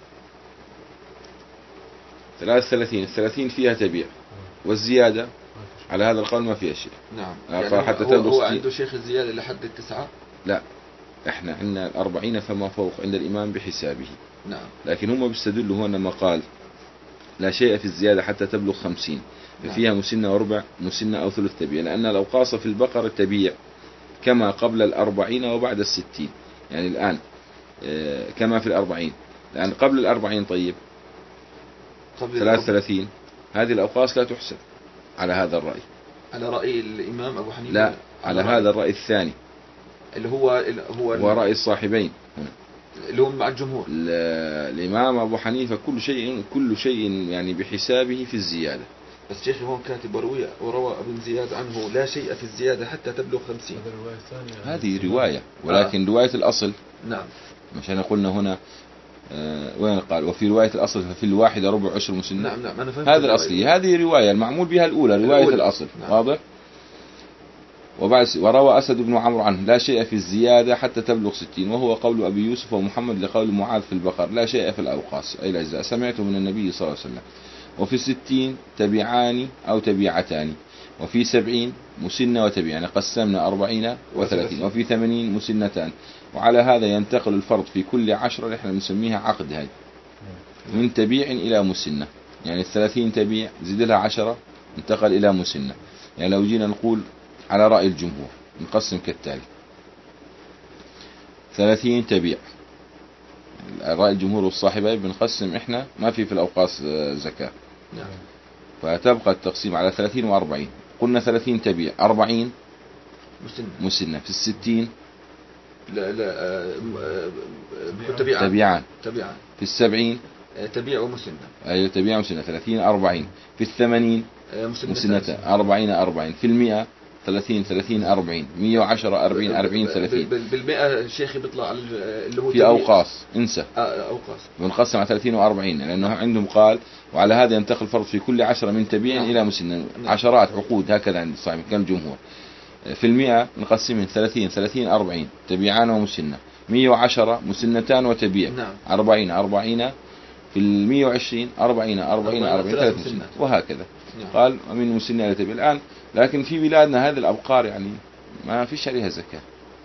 ثلاث ثلاثين الثلاثين فيها تبيع، والزيادة على هذا القول ما فيها شيء. نعم. يعني حتى هو, هو عنده شيخ الزيادة لحد التسعة. لا احنا عندنا الأربعين فما فوق عند الإمام بحسابه. نعم. لكن هم بيستدلوا هنا ما قال لا شيء في الزيادة حتى تبلغ خمسين ففيها نعم. مسنة وربع مسنة أو ثلث تبيع، لأن الأوقاص في البقر تبيع كما قبل الأربعين وبعد الستين. يعني الآن اه كما في الأربعين، لأن قبل الأربعين طيب ثلاث ثلاثين هذه الأوقاص لا تحسب على هذا الرأي. على رأي الإمام أبو حنيفة. لا على هذا الرأي الثاني اللي هو اللي هو ورأي الصاحبين اللي هو مع الجمهور. ال- الإمام أبو حنيفة كل شيء كل شيء يعني بحسابه في الزيادة. بس شيخي هون كاتب وروي وروى ابن زياد عنه لا شيء في الزيادة حتى تبلغ خمسين. هذا الرواية الثانية. هذه رواية، ولكن آه. رواية الأصل نعم. مش أنا قلنا هنا آه وين قال وفي رواية الأصل ففي الواحدة ربع عشر مسنة. نعم نعم أنا فهمت. هذا الأصلي، هذه رواية المعمول بها الأولى رواية الأولى. الأصل. نعم. واضح. وبعد وروى أسد بن عمرو عنه لا شيء في الزيادة حتى تبلغ ستين، وهو قول أبي يوسف ومحمد لقول معاذ في البقر لا شيء في الأوقاص أي الأجزاء سمعته من النبي صلى الله عليه وسلم. وفي الستين تبعان أو تبيعتان، وفي سبعين مسنة وتبيع، يعني قسمنا أربعين وثلاثين، وفي ثمانين مسنتان. وعلى هذا ينتقل الفرض في كل عشرة اللي احنا بنسميها عقد هاي من تبيع إلى مسنة، يعني الثلاثين تبيع زد لها عشرة انتقل إلى مسنة. يعني لو جينا نقول على رأي الجمهور نقسم كالتالي: ثلاثين تبيع، رأي الجمهور والصاحبين بنقسم احنا ما في في الأوقاص زكاة. نعم. فتبقى التقسيم على ثلاثين وأربعين. قلنا ثلاثين تبيع، أربعين مسنة. مسنة. في الستين لا لا آه، آه، آه، تبيعان. تبيعان. تبيعان. في السبعين آه، تبيع ومسنة. أيوة تبيع مسنة. ثلاثين أربعين. في الثمانين آه، مسنة. مسنة. أربعين أربعين. في المئة ثلاثين ثلاثين أربعين. مية وعشرة أربعين أربعين ثلاثين. بال- بالمئة شيخي بيطلع على اللي هو في تبيع. أوقاص انسى آه، أوقاص. ونقسم على ثلاثين وأربعين، لأنه عندهم قال وعلى هذا ينتقل الفرض في كل عشرة من تبيع نعم. إلى مسنة. نعم. عشرات عقود هكذا عند الصاحب كان الجمهور. في المئة نقسمهم ثلاثين ثلاثين أربعين تبيعان ومسنة. مية وعشرة مسنتان وتبيع. نعم. أربعين أربعين. في المية وعشرين أربعين أربعين أربعين ثلاث مسنات وهكذا. نعم. قال من مسنة إلى تبيع. الآن لكن في بلادنا هذه الأبقار يعني ما فيش عليها زكاة،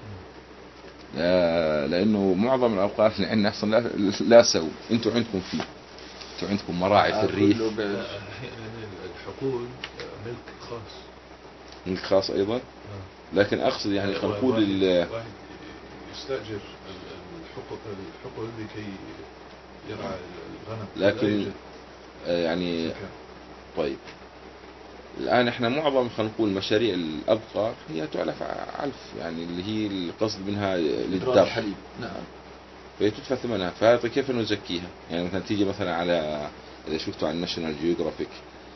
لا- لأنه معظم الأبقار اللي عندنا أصلا لا, لا سووا. أنتوا عندكم فيه، أنتوا عندكم مراعي في الريف. كله ب- لا، أحيانا الحقول ملك خاص. ملك خاص أيضا، نعم. لكن أقصد يعني خلينا نقول واحد ال- واحد يستأجر الحقل الحقل لكي يرعى الغنم. لكن لا يوجد آه، يعني زكاة. طيب الآن احنا معظم خلينا نقول مشاريع الأبقار هي تعلف علف، يعني اللي هي القصد منها إدراج للدر، الحليب. نعم. فهي تدفع ثمنها. فهذا كيف نزكيها؟ يعني مثلا تيجي مثلا على إذا شفتوا على الناشونال جيوغرافيك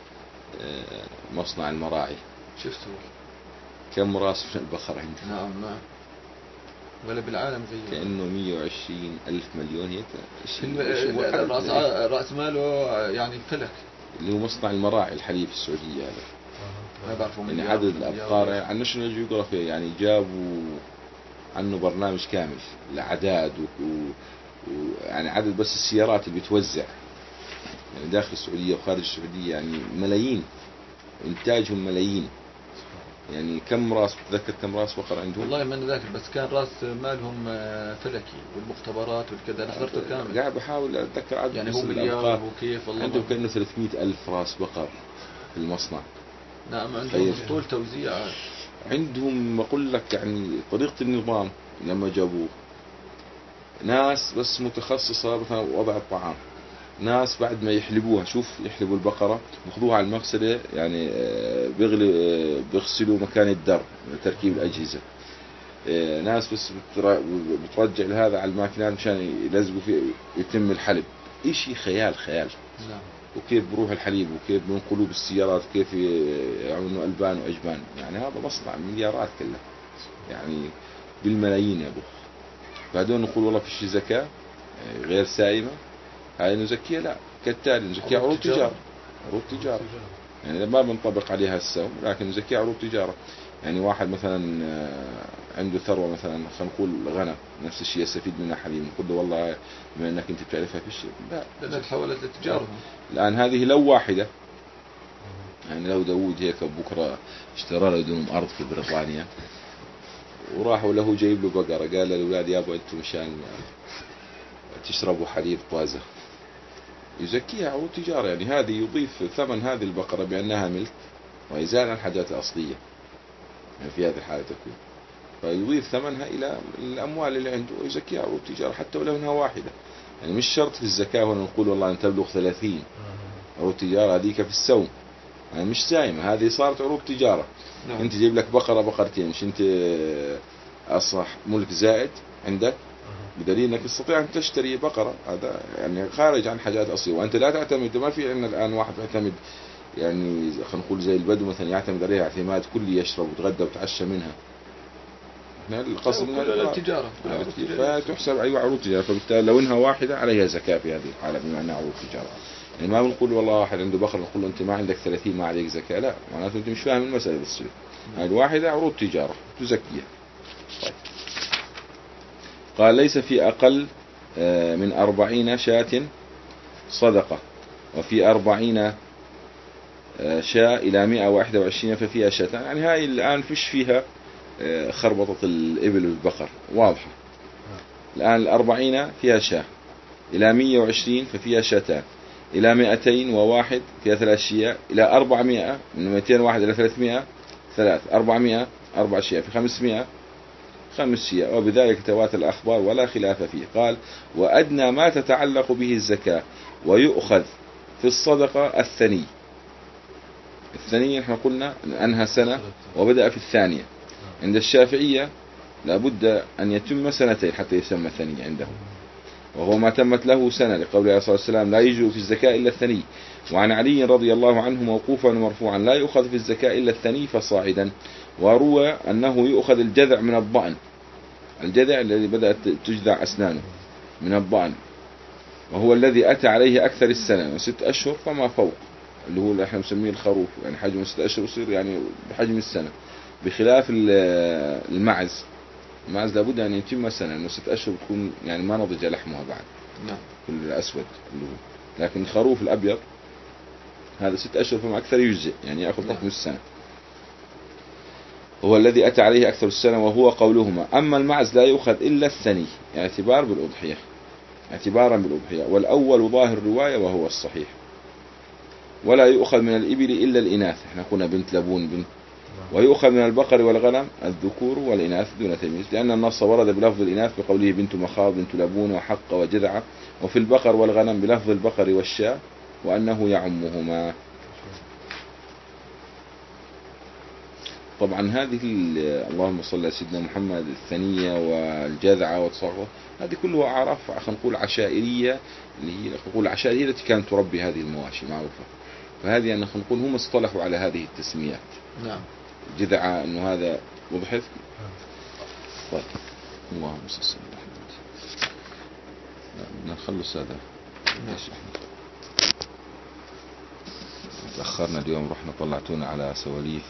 مصنع المراعي شفته. كم راس من البقر عنده؟ نعم نعم. ولا بالعالم زي كأنه مية وعشرين ألف مليون هيك شيء- الم- شيء ال- عدد رأس هيك. رأس ماله يعني فلك. اللي هو مصنع المراعي الحليب في السعودية هذا. ما بعرفوا يعني مليار- عدد مليار. الأبقار على الناشونال جيوغرافي يعني جابوا عنه برنامج كامل الأعداد و... و... و... يعني عدد بس السيارات اللي بتوزع يعني داخل السعودية وخارج السعودية يعني ملايين، إنتاجهم ملايين. يعني كم راس بتذكر كم راس بقر عندهم؟ والله ما أنا ذاكر، بس كان رأس مالهم آه، فلكي والمختبرات والكذا. أنا حضرته كامل. قاعد بحاول أتذكر عدد يعني بس هو مليار الأبقار. وكيف والله. عندهم ما- كأنه ثلاثمئة ألف راس بقر في المصنع. نعم عندهم تخيل. طول توزيع. عندهم بقول لك يعني طريقة النظام لما جابوه ناس بس متخصصة مثلا وضع الطعام، ناس بعد ما يحلبوها شوف يحلبوا البقرة بياخذوها على المغسلة يعني آه، بيغلي آه، بيغسلوا مكان الدر تركيب الأجهزة، آه، ناس بس بتر- بترجع لهذا على الماكينات مشان يلزقوا فيه يتم الحلب. إشي خيال خيال. نعم. وكيف بروح الحليب وكيف بينقلوه بالسيارات وكيف يعملوا ألبان وأجبان. يعني هذا مصنع مليارات كلها يعني بالملايين يا أبو. بعدين نقول والله فيش زكاة غير سائمة هاي نزكيها؟ لا، كالتالي نزكيها عروض تجارة. عروض تجارة يعني ما بنطبق عليها السوم، لكن نزكيها عروض تجارة. يعني واحد مثلا آه، عنده ثروة مثلا خلينا نقول غنم نفس الشيء يستفيد منها حليب، نقول له والله بما انك انت بتعرفها فيش، لا لأنها تحولت لتجارهم. الآن هذه لو واحدة، يعني لو داود هيك بكرة اشترى له دنم أرض في بريطانيا وراحوا له جايب له بقرة، قال للأولاد يا أبو أنتم مشان تشربوا حليب طازة، يزكيها عروض تجارة. يعني هذه يضيف ثمن هذه البقرة بأنها ملك ويزال عن الحاجات الأصلية يعني في هذه الحالة تكون، فيضيف ثمنها إلى الأموال اللي عنده ويزكيها عروض تجارة حتى ولو أنها واحدة. يعني مش شرط في الزكاة هنا نقول والله أن تبلغ ثلاثين عروض تجارة هذيك في السوم يعني مش سايمة، هذه صارت عروض تجارة. نعم. انت جايب لك بقرة بقرتين، مش انت أصبح ملك زائد عندك، بدليل أنك تستطيع أن تشتري بقرة، هذا يعني خارج عن حاجات أصلية، وأنت لا تعتمد. ما في عندنا الآن واحد يعتمد يعني خلينا نقول زي البدو مثلا يعتمد عليها اعتماد كلي، يشرب ويتغدى ويتعشى منها. احنا القصد من التجارة فتحسب أيوة عروض تجارة، فبالتالي لو إنها واحدة عليها زكاة في هذه الحالة بما أنها عروض تجارة. يعني ما بنقول والله واحد عنده بقرة نقول له أنت ما عندك ثلاثين ما عليك زكاة، لا، معناته أنت مش فاهم المسألة بالصير. هاي الواحدة عروض تجارة تزكيها. طيب. قال ليس في أقل من أربعين شاة صدقة، وفي أربعين شاة إلى مئة وواحد وعشرين ففيها شاتان. يعني هاي الآن فيش فيها خربطة الإبل والبقر واضحة. الآن الأربعين فيها شاة، إلى مئة وعشرين ففيها شاتان، إلى مئتين وواحد فيها ثلاث شياه، إلى أربعمائة من مئتين وواحد إلى ثلاثمائة ثلاث، أربعمائة أربع شياه، في خمسمائة خمس شياه، وبذلك تواتر الأخبار ولا خلاف فيه. قال وأدنى ما تتعلق به الزكاة ويؤخذ في الصدقة الثني. الثانية نحن قلنا أنها سنة وبدأ في الثانية. عند الشافعية لابد أن يتم سنتين حتى يسمى ثانية عندهم، وهو ما تمت له سنة، لقول عليه الصلاة والسلام لا يجوء في الزكاة إلا الثني. وعن علي رضي الله عنه موقوفا ومرفوعا لا يؤخذ في الزكاة إلا الثني فصاعدا. وروى أنه يؤخذ الجذع من الضأن، الجذع الذي بدأت تجذع أسنانه من الضأن، وهو الذي أتى عليه أكثر السنة وست أشهر فما فوق، اللي هو اللي احنا نسميه الخروف، يعني حجم ستة أشهر يصير يعني بحجم السنة، بخلاف المعز. المعز لابد أن يتم سنة، لأنه ستة أشهر بتكون يعني ما نضج لحمها بعد. نعم. كل الأسود اللي هو، لكن الخروف الأبيض هذا ستة أشهر فما أكثر يجزئ، يعني يأخذ حكم السنة. هو الذي أتى عليه أكثر السنة، وهو قولهما. أما المعز لا يؤخذ إلا الثني، يعني اعتبار بالأضحية، اعتبارا بالأضحية، والأول ظاهر الرواية وهو الصحيح. ولا يؤخذ من الإبل إلا الإناث، احنا قلنا بنت لبون بنت. ويؤخذ من البقر والغنم الذكور والإناث دون تمييز، لأن النص ورد بلفظ الإناث بقوله بنت مخاض بنت لبون وحق وجذعة، وفي البقر والغنم بلفظ البقر والشاة وأنه يعمهما. طبعا هذه اللهم صل على سيدنا محمد الثنية والجذعة والصغوة هذه كلها أعراف خلينا نقول عشائرية، اللي هي نقول عشائرية التي كانت تربي هذه المواشي معروفة، فهذه أن نقول هم اصطلحوا على هذه التسميات. نعم. جذعة أنه هذا وضحت. طيب اللهم صل على محمد. بدنا نخلص هذا. تأخرنا اليوم، رحنا طلعتونا على سواليف.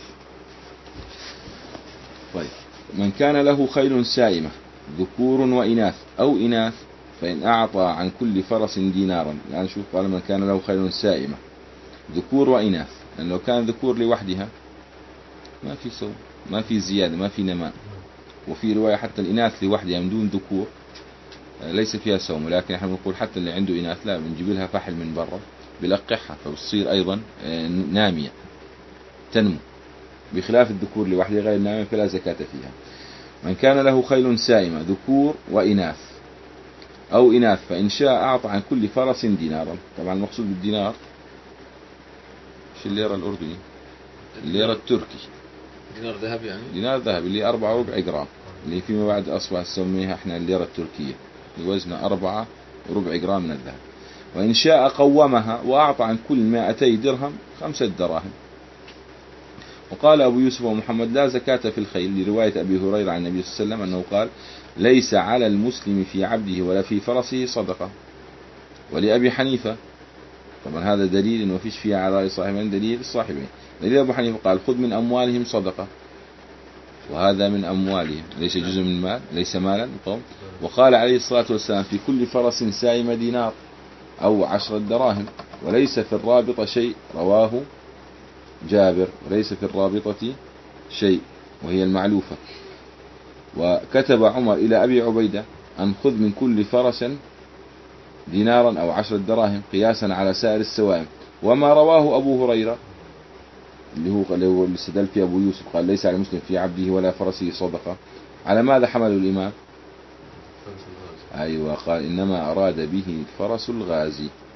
طيب من كان له خيل سائمة ذكور وإناث أو إناث فإن أعطى عن كل فرس دينارا. يعني شوف قال من كان له خيل سائمة ذكور وإناث، لأن لو كان ذكور لوحدها ما في سوء، ما في زيادة، ما في نماء. وفي رواية حتى الإناث لوحدها من دون ذكور ليس فيها سوم، ولكن احنا بنقول حتى اللي عنده إناث لا، بنجيب لها فحل من برا بلقحها فبتصير أيضا نامية تنمو، بخلاف الذكور لوحدها غير نامية فلا زكاة فيها. من كان له خيل سائمة ذكور وإناث أو إناث فإن شاء أعطى عن كل فرس دينارا. طبعا المقصود بالدينار مش الليرة الأردني، الليرة التركي، دينار ذهب، يعني دينار ذهب اللي أربعة وربع جرام، اللي فيما بعد أصبح نسميها احنا الليرة التركية، اللي وزنها أربعة وربع جرام من الذهب. وإن شاء قومها وأعطى عن كل مائتي درهم خمسة دراهم. وقال أبو يوسف ومحمد لا زكاة في الخيل، لرواية أبي هريرة عن النبي صلى الله عليه وسلم أنه قال ليس على المسلم في عبده ولا في فرسه صدقة. ولأبي حنيفة طبعا هذا دليل إنه فيش فيها على رأي صاحبين، دليل الصاحبين. دليل أبو حنيفة قال خذ من أموالهم صدقة، وهذا من أموالهم ليس جزء من المال، ليس مالا قوم. وقال عليه الصلاة والسلام في كل فرس سائمة دينار أو عشرة دراهم، وليس في الرابطة شيء، رواه جابر، وليس في الرابطة شيء وهي المعلوفة. وكتب عمر إلى أبي عبيدة أن خذ من كل فرس دينارا أو عشرة دراهم قياسا على سائر السوائم. وما رواه أبو هريرة اللي هو اللي هو اللي استدل في أبو يوسف قال ليس على المسلم في عبده ولا فرسه صدقة، على ماذا حمله الإمام؟ أيوة قال إنما أراد به فرس الغازي،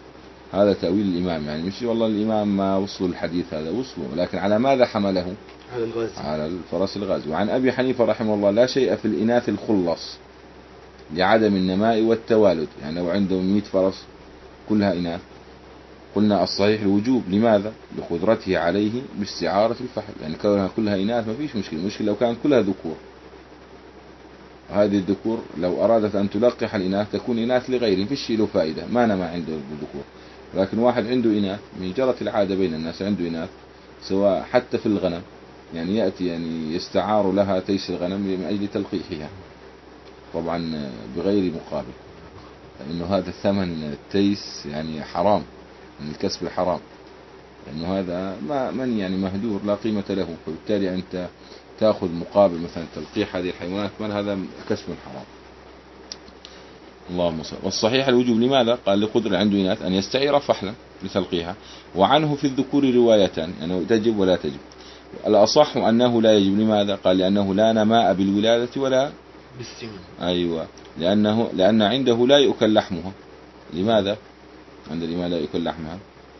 هذا تأويل الإمام، يعني مش والله الإمام ما وصلوا الحديث هذا، وصلوا، لكن على ماذا حمله؟ على الغازي، على الفرس الغازي. وعن أبي حنيفة رحمه الله لا شيء في الإناث الخلص لعدم النماء والتوالد، يعني لو عنده مئة فرس كلها إناث قلنا الصحيح الوجوب. لماذا؟ لقدرته عليه باستعارة الفحل، يعني كونها كلها إناث ما فيش مشكلة. المشكلة لو كان كلها ذكور، هذه الذكور لو أرادت أن تلقح الإناث تكون إناث لغيره، فيش له فائدة، ما نما عنده الذكور. لكن واحد عنده إناث، من جرت العادة بين الناس عنده إناث، سواء حتى في الغنم، يعني يأتي يعني يستعار لها تيس الغنم من أجل تلقيحها، طبعا بغير مقابل، لأنه هذا ثمن التيس يعني حرام، من الكسب الحرام، لأنه هذا ما من يعني مهدور لا قيمة له، فبالتالي أنت تأخذ مقابل مثلا تلقيح هذه الحيوانات، من هذا كسب حرام. اللهم صل. والصحيح الوجوب. لماذا؟ قال لقدر عنده إناث أن يستعير فحلا لتلقيها. وعنه في الذكور روايتان، أنه يعني تجب ولا تجب. الأصح أنه لا يجب. لماذا؟ قال لأنه لا نماء بالولادة ولا بالسمن. أيوة، لأنه لأن عنده لا يؤكل لحمها. لماذا؟ عند الإمام لا يؤكل لحمها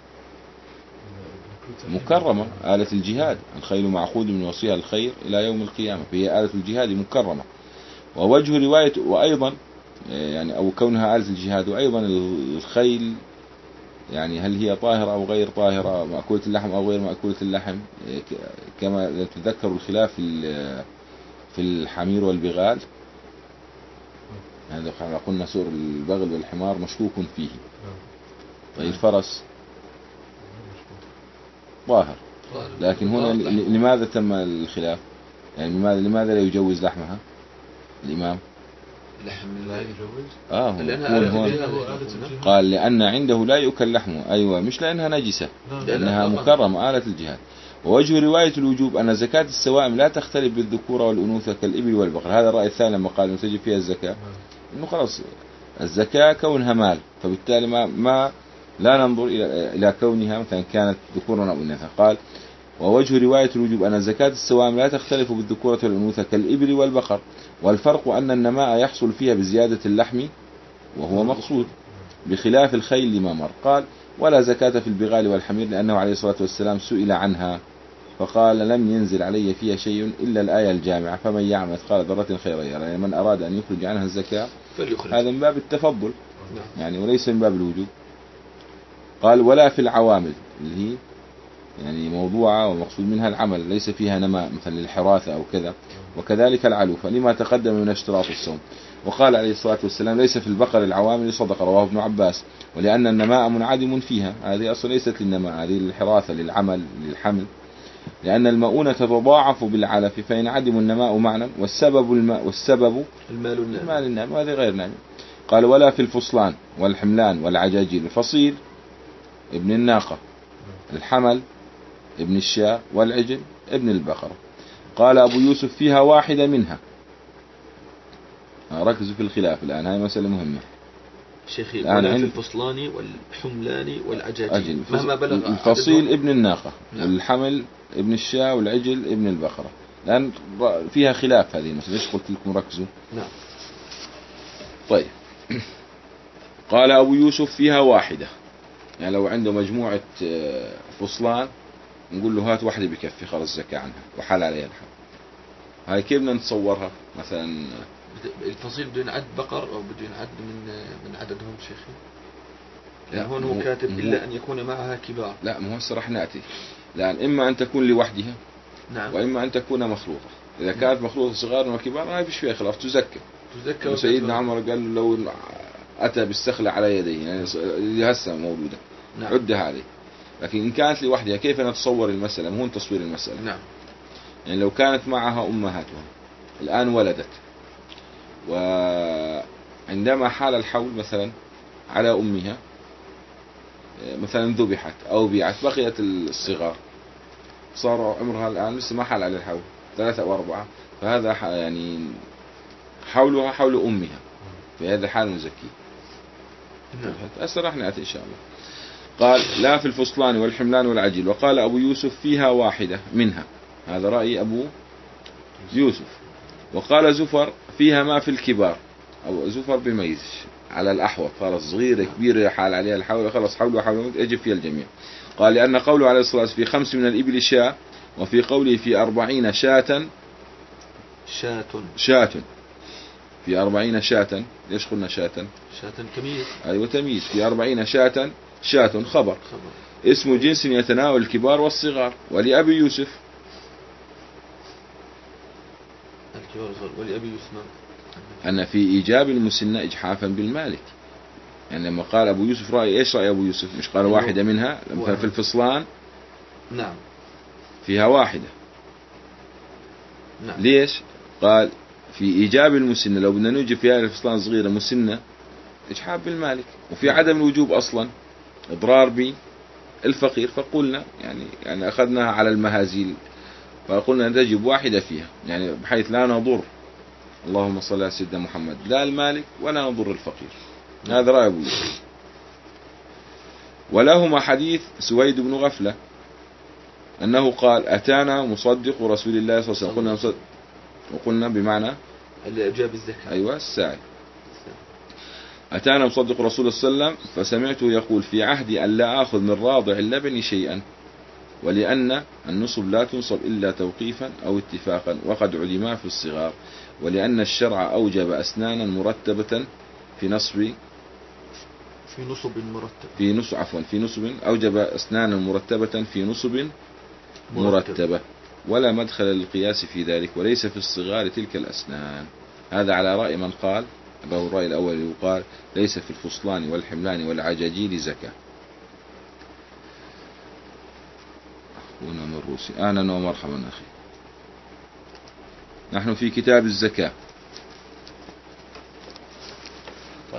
مكرمة، آلة الجهاد، الخيل معقود من وصيها الخير إلى يوم القيامة، فهي آلة الجهاد مكرمة. ووجه رواية وأيضا يعني أو كونها آلة الجهاد، وأيضا الخيل يعني هل هي طاهرة أو غير طاهرة، مأكولة اللحم أو غير مأكولة اللحم، كما تذكروا الخلاف في الحمير والبغال، يعني قلنا سؤر البغل والحمار مشكوك فيه. طيب الفرس ظاهر، لكن هنا لماذا تم الخلاف؟ يعني لماذا لماذا لا يجوز لحمها الإمام؟ لحم لا يجوز آه لأنها هون قال لأن عنده لا يؤكل لحمه. أيوة، مش لأنها نجسة، لأنها مكرمة آلة الجهاد. ووجه رواية الوجوب أن زكاة السوائم لا تختلف بالذكورة والأنوثة كالإبل والبقر. هذا الرأي الثاني لما قال تجب فيها الزكاة، إنه خلاص الزكاة كونها مال، فبالتالي ما ما لا ننظر إلى إلى كونها مثلا كانت ذكورا أو أنثى. قال ووجه رواية الوجوب أن زكاة السوائم لا تختلف بالذكورة والأنوثة كالإبل والبقر، والفرق أن النماء يحصل فيها بزيادة اللحم وهو مقصود، بخلاف الخيل لما مر. قال ولا زكاة في البغال والحمير، لأنه عليه الصلاة والسلام سئل عنها فقال لم ينزل علي فيها شيء إلا الآية الجامعة، فمن يعمل مثقال ذرة خيرا يرى. يعني من أراد أن يخرج عنها الزكاة هذا من باب التفضل يعني، وليس من باب الوجوب. قال ولا في العوامل اللي هي يعني موضوعة ومقصود منها العمل، ليس فيها نماء مثل الحراثة أو كذا، وكذلك العلوفة لما تقدم من اشتراط الصوم. وقال عليه الصلاة والسلام ليس في البقر العوامل صدقة، رواه ابن عباس، ولأن النماء منعدم فيها. هذه أصلا ليست للنماء، هذه للحراثة للعمل للحمل، لأن المؤونة تتضاعف بالعلف فينعدم النماء معنى، والسبب الماء والسبب المال النام، المال النام، وهذه غير نام. قال ولا في الفصلان والحملان والعجاجيل. الفصيل ابن الناقة، الحمل ابن الشاة، والعجل ابن البقرة. قال أبو يوسف فيها واحدة منها. ركزوا في الخلاف الآن، هاي مسألة مهمة شيخي. ولا في الفصلان والحملان والعجاجيل مهما بلغ. الفصيل ابن الناقة، نعم. والحمل ابن الشاة، والعجل ابن البقرة. الآن فيها خلاف هذه المسألة، ليش قلت لكم ركزوا؟ نعم. طيب قال أبو يوسف فيها واحدة، يعني لو عنده مجموعة فصلان نقول له هات واحدة بكفي خلاص زكاة عنها وحال عليها الحال. هاي كيف بدنا نتصورها؟ مثلا الفصيل بده ينعد بقر أو بده ينعد من من عددهم شيخي؟ لا هون هو كاتب إلا أن يكون معها كبار. لا ما هو هسه راح نأتي، لأن إما أن تكون لوحدها، نعم، وإما أن تكون مخلوطة. إذا كانت مخلوطة صغار وكبار ما فيش فيها خلاف، تزكى. تزكى. سيدنا عمر قال له لو أتى بالسخلة على يديه، يعني اللي هسه موجودة، نعم. عدها عليه. لكن إن كانت لوحدها كيف نتصور المسألة؟ مو تصوير المسألة، نعم. يعني لو كانت معها أمهاتها الآن ولدت، وعندما حال الحول مثلا على أمها مثلا ذبحت أو بيعت، بقيت الصغار صار عمرها الآن لسه ما حال على الحول ثلاثة أو أربعة، فهذا يعني حولها حول أمها، في هذا الحال نزكي. هسه راح نأتي إن شاء الله. قال لا في الفصلان والحملان والعجل. وقال أبو يوسف فيها واحدة منها، هذا رأي أبو يوسف. وقال زفر فيها ما في الكبار. أو زفر بميز على الأحوط، خلاص صغيرة كبيرة حال عليها الحول، خلاص حولوا حول يجب فيها الجميع. قال لأن قوله عليه الصلاة والسلام في خمس من الإبل شاة، وفي قوله في أربعين شاة شاة شاة في أربعين شاة، ليش قلنا شاة؟ شاة تمييز. أيوة تمييز. في أربعين شاة شاة خبر, خبر. اسم جنس يتناول الكبار والصغار. ولأبي يوسف الكبار والصغار. ولأبي يوسف أن في إيجاب المسنة إجحافا بالمالك، يعني لما قال أبو يوسف رأي، إيش رأي أبو يوسف؟ مش قال واحدة منها لما في الفصلان نعم فيها واحدة. نعم. ليش؟ قال في إيجاب المسنة، لو بدنا نوجب في هذه الفصلان صغيرة مسنة إجحاف بالمالك، وفي عدم الوجوب أصلا إضرار بالفقير، فقلنا يعني يعني أخذناها على المهازيل، فقلنا تجب واحدة فيها، يعني بحيث لا نضر، اللهم صل على سيدنا محمد، لا المالك ولا نضر الفقير. هذا رأي أبو يوسف. ولهما حديث سويد بن غفلة أنه قال أتانا مصدق رسول الله صلى الله عليه وسلم، قلنا مصدق وقلنا بمعنى اللي أجاب الزكاة. أيوة الساعي. أتانا مصدق رسول الله صلى الله عليه وسلم فسمعته يقول في عهدي أن لا آخذ من راضع اللبن شيئا، ولأن النصب لا تنصب إلا توقيفا أو اتفاقا وقد علما في الصغار، ولأن الشرع أوجب أسنانا مرتبة في نصب في نصب مرتب في نصب عفوا في نصب أوجب أسنانا مرتبة في نصب مرتبة، ولا مدخل للقياس في ذلك، وليس في الصغار تلك الأسنان. هذا على رأي من قال، هذا الرأي الأول يقال ليس في الفصلان والحملان والعجاجيل زكاة. هنا مروسي أهلا ومرحبا أخي. نحن في كتاب الزكاة. طيب.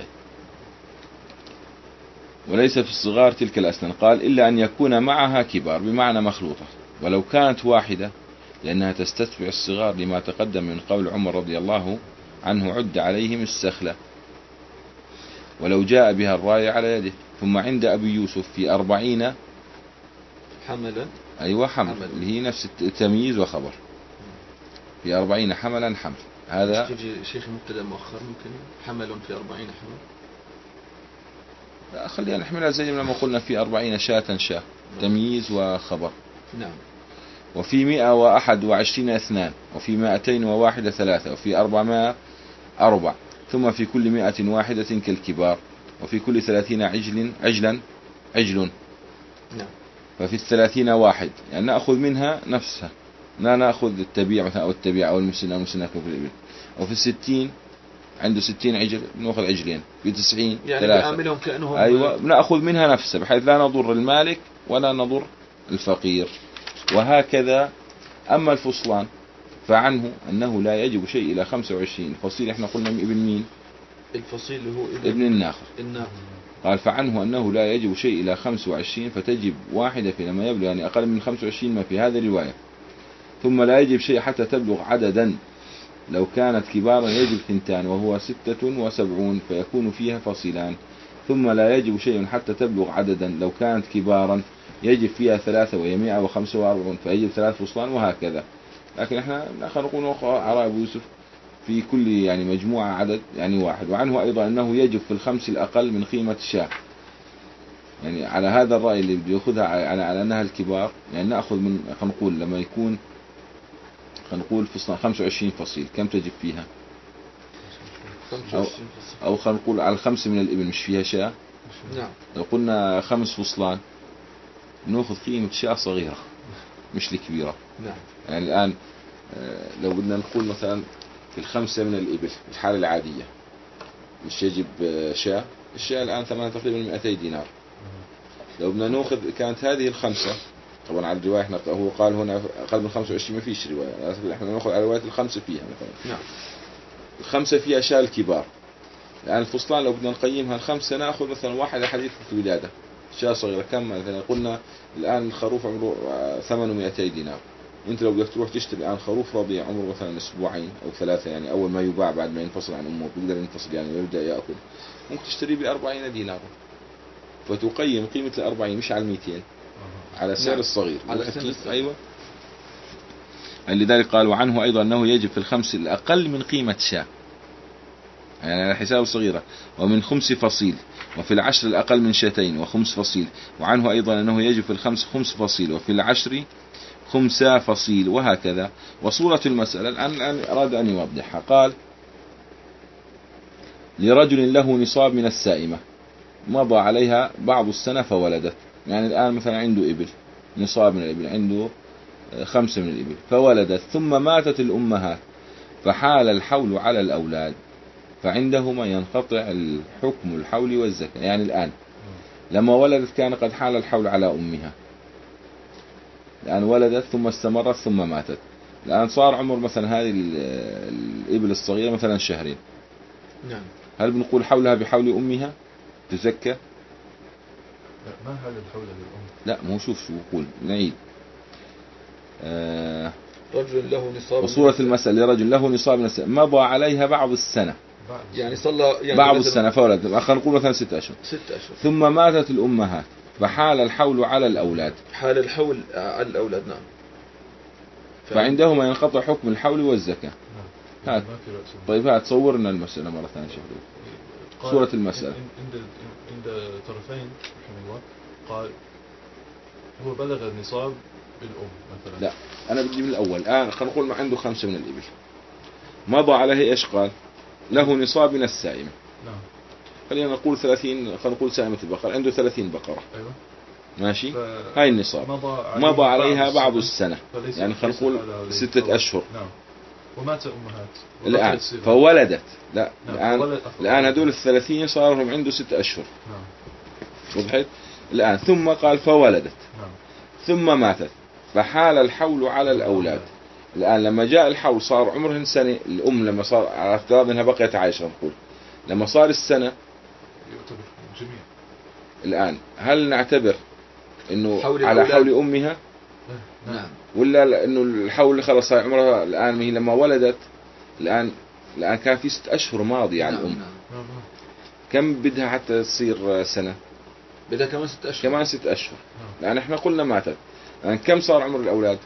وليس في الصغار تلك الأسنان، قال إلا أن يكون معها كبار بمعنى مخلوطة، ولو كانت واحدة لأنها تستتبع الصغار لما تقدم من قول عمر رضي الله عنه عد عليهم السخلة، ولو جاء بها الراية على يده. ثم عند أبي يوسف في أربعين حملا، أيوة حمل, حمل. اللي هي نفس التمييز وخبر، في أربعين حملا حمل. هذا تجي شيخ مبتدأ مؤخر ممكن حمل في أربعين حمل. لا خلينا نحملها زي ما قلنا في أربعين شاة شاة تمييز وخبر. نعم. وفي مئة وأحد وعشرين اثنان، وفي مائتين وواحدة ثلاثة، وفي أربعمائة أربع، ثم في كل مئة واحدة كالكبار، وفي كل ثلاثين عجل عجلا عجل. نعم. ففي الثلاثين واحد، يعني نأخذ منها نفسها، لا نأخذ التبيع مثلا أو التبيع أو المسنة أو المسنة في الإبل. أو في الستين عنده ستين عجل نأخذ عجلين، في تسعين يعني ثلاثة، بأعملهم كأنهم أيوة نأخذ منها نفسها بحيث لا نضر المالك ولا نضر الفقير. وهكذا. أما الفصلان فعنه أنه لا يجب شيء إلى خمسة وعشرين فصيل. إحنا قلنا ابن مين؟ الفصيل اللي هو ابن, ابن الناخر. الناخر. قال فعنه أنه لا يجب شيء إلى خمسة وعشرين فتجب واحدة في لما يبلغ، يعني أقل من خمسة وعشرين ما في هذه الرواية. ثم لا يجب شيء حتى تبلغ عددا، لو كانت كبارا يجب ثنتان وهو ستة وسبعون فيكون فيها فصيلان. ثم لا يجب شيء حتى تبلغ عددا، لو كانت كبارا يجب فيها ثلاثة وهي مئة وخمسة وأربعون فيجب ثلاث فصلان، وهكذا. لكن احنا نقول على أبو يوسف في كل يعني مجموعة عدد يعني واحد. وعنه أيضا أنه يجب في الخمس الأقل من قيمة الشاة، يعني على هذا الرأي اللي بيأخذها على على أنها الكبار، يعني نأخذ من خلينا نقول لما يكون خلينا نقول فصلان خمسة وعشرين فصيل كم تجب فيها؟ أو, أو خلينا نقول على الخمسة من الإبل مش فيها شاة؟ نعم. لو قلنا خمس فصلان نأخذ قيمة شاة صغيرة مش الكبيرة. نعم. يعني الآن لو بدنا نقول مثلا في الخمسة من الإبل الحالة العادية مش يجب شاة، الشاة الآن ثمنها تقريبا مئتي دينار. لو بدنا نأخذ كانت هذه الخمسة، طبعا على الرواية احنا هو قال هنا أقل من خمسة وعشرين ما فيش رواية، احنا نأخذ على رواية الخمسة فيها مثلا. نعم. الخمسة فيها شاة الكبار. الآن الفصلان لو بدنا نقيمها الخمسة نأخذ مثلا واحد حديث الولادة شاة صغيرة كم مثلا قلنا الآن الخروف عمره ثمنه مئتي دينار. انت لو بدك تروح تشتري الآن خروف رضيع عمره مثلا اسبوعين او ثلاثة، يعني اول ما يباع بعد ما ينفصل عن امه بيقدر ينفصل يعني ويبدأ يأكل، ممكن تشتريه بأربعين دينار، فتقيم قيمة الأربعين مش على المئتين، على السعر نعم. الصغير. على السعر الصغير. ايوه. لذلك قال وعنه ايضا انه يجب في الخمس الاقل من قيمة شاة، يعني على حساب صغيرة. ومن خمس فصيل، وفي العشر الأقل من شاتين وخمس فصيل. وعنه أيضا أنه يجب في الخمس خمس فصيل، وفي العشر خمسة فصيل، وهكذا. وصورة المسألة الآن, الآن أراد أن يوضحها. قال: لرجل له نصاب من السائمة مضى عليها بعض السنة فولدت. يعني الآن مثلا عنده إبل، نصاب من الإبل، عنده خمسة من الإبل فولدت، ثم ماتت الأمهات فحال الحول على الأولاد، فعندهما ينقطع الحكم الحول والزكاة. يعني الآن لما ولدت كان قد حال الحول على أمها، الآن ولدت ثم استمرت ثم ماتت، الآن صار عمر مثلا هذه الإبل الصغيرة مثلا شهرين. نعم. هل بنقول حولها بحول أمها تزكى؟ لا، ما هل الحول للأم؟ لا، مو شوف شو يقول، نعيد. آه رجل له نصاب. وصورة المسألة: لرجل له نصاب من السنة مضى عليها بعض السنة، يعني صلى يعني بعض السنة فولدت، خلينا نقول مثلا ست أشهر ست أشهر ثم ماتت الأمهات فحال الحول على الأولاد. حال الحول على الأولاد. نعم. فعندهما ينقطع حكم الحول والزكاة. نعم. هات. طيب هات صورنا المسألة مرة ثانية شيخ. صورة المسألة عند عند طرفين رحمه الله قال: هو بلغ النصاب بالأم مثلا. لا، أنا بدي من الأول. الآن خلينا نقول ما عنده خمسة من الإبل، مضى عليه إيش؟ قال: له نصاب من السائمة. نعم. خلينا نقول ثلاثين، خلينا نقول سائمة البقر، عنده ثلاثين بقرة. أيوة. ماشي. ف... هاي النصاب مضى عليها, مضى عليها بعض, بعض السنة. السنة، يعني خلينا نقول ستة أشهر. نعم. ومات أمهات الآن فولدت. لا، نعم. الآن فولد... الآن هدول الثلاثين صار لهم عنده ستة أشهر. نعم. وضحت؟ الآن ثم قال فولدت. نعم. ثم ماتت فحال الحول على الأولاد. الآن لما جاء الحول صار عمرهن سنة، الأم لما صار على افتراض أنها بقيت عايشة نقول، لما صار السنة يعتبر جميع. الآن هل نعتبر إنه حول على الأولاد؟ حول أمها؟ نعم. ولا إنه الحول خلص صار عمرها الآن هي لما ولدت الآن الآن كان في ست أشهر ماضية على نعم. الأم. نعم. كم بدها حتى تصير سنة؟ بدها كمان ست أشهر. كمان ست أشهر. نعم. الآن إحنا قلنا ماتت، الآن كم صار عمر الأولاد؟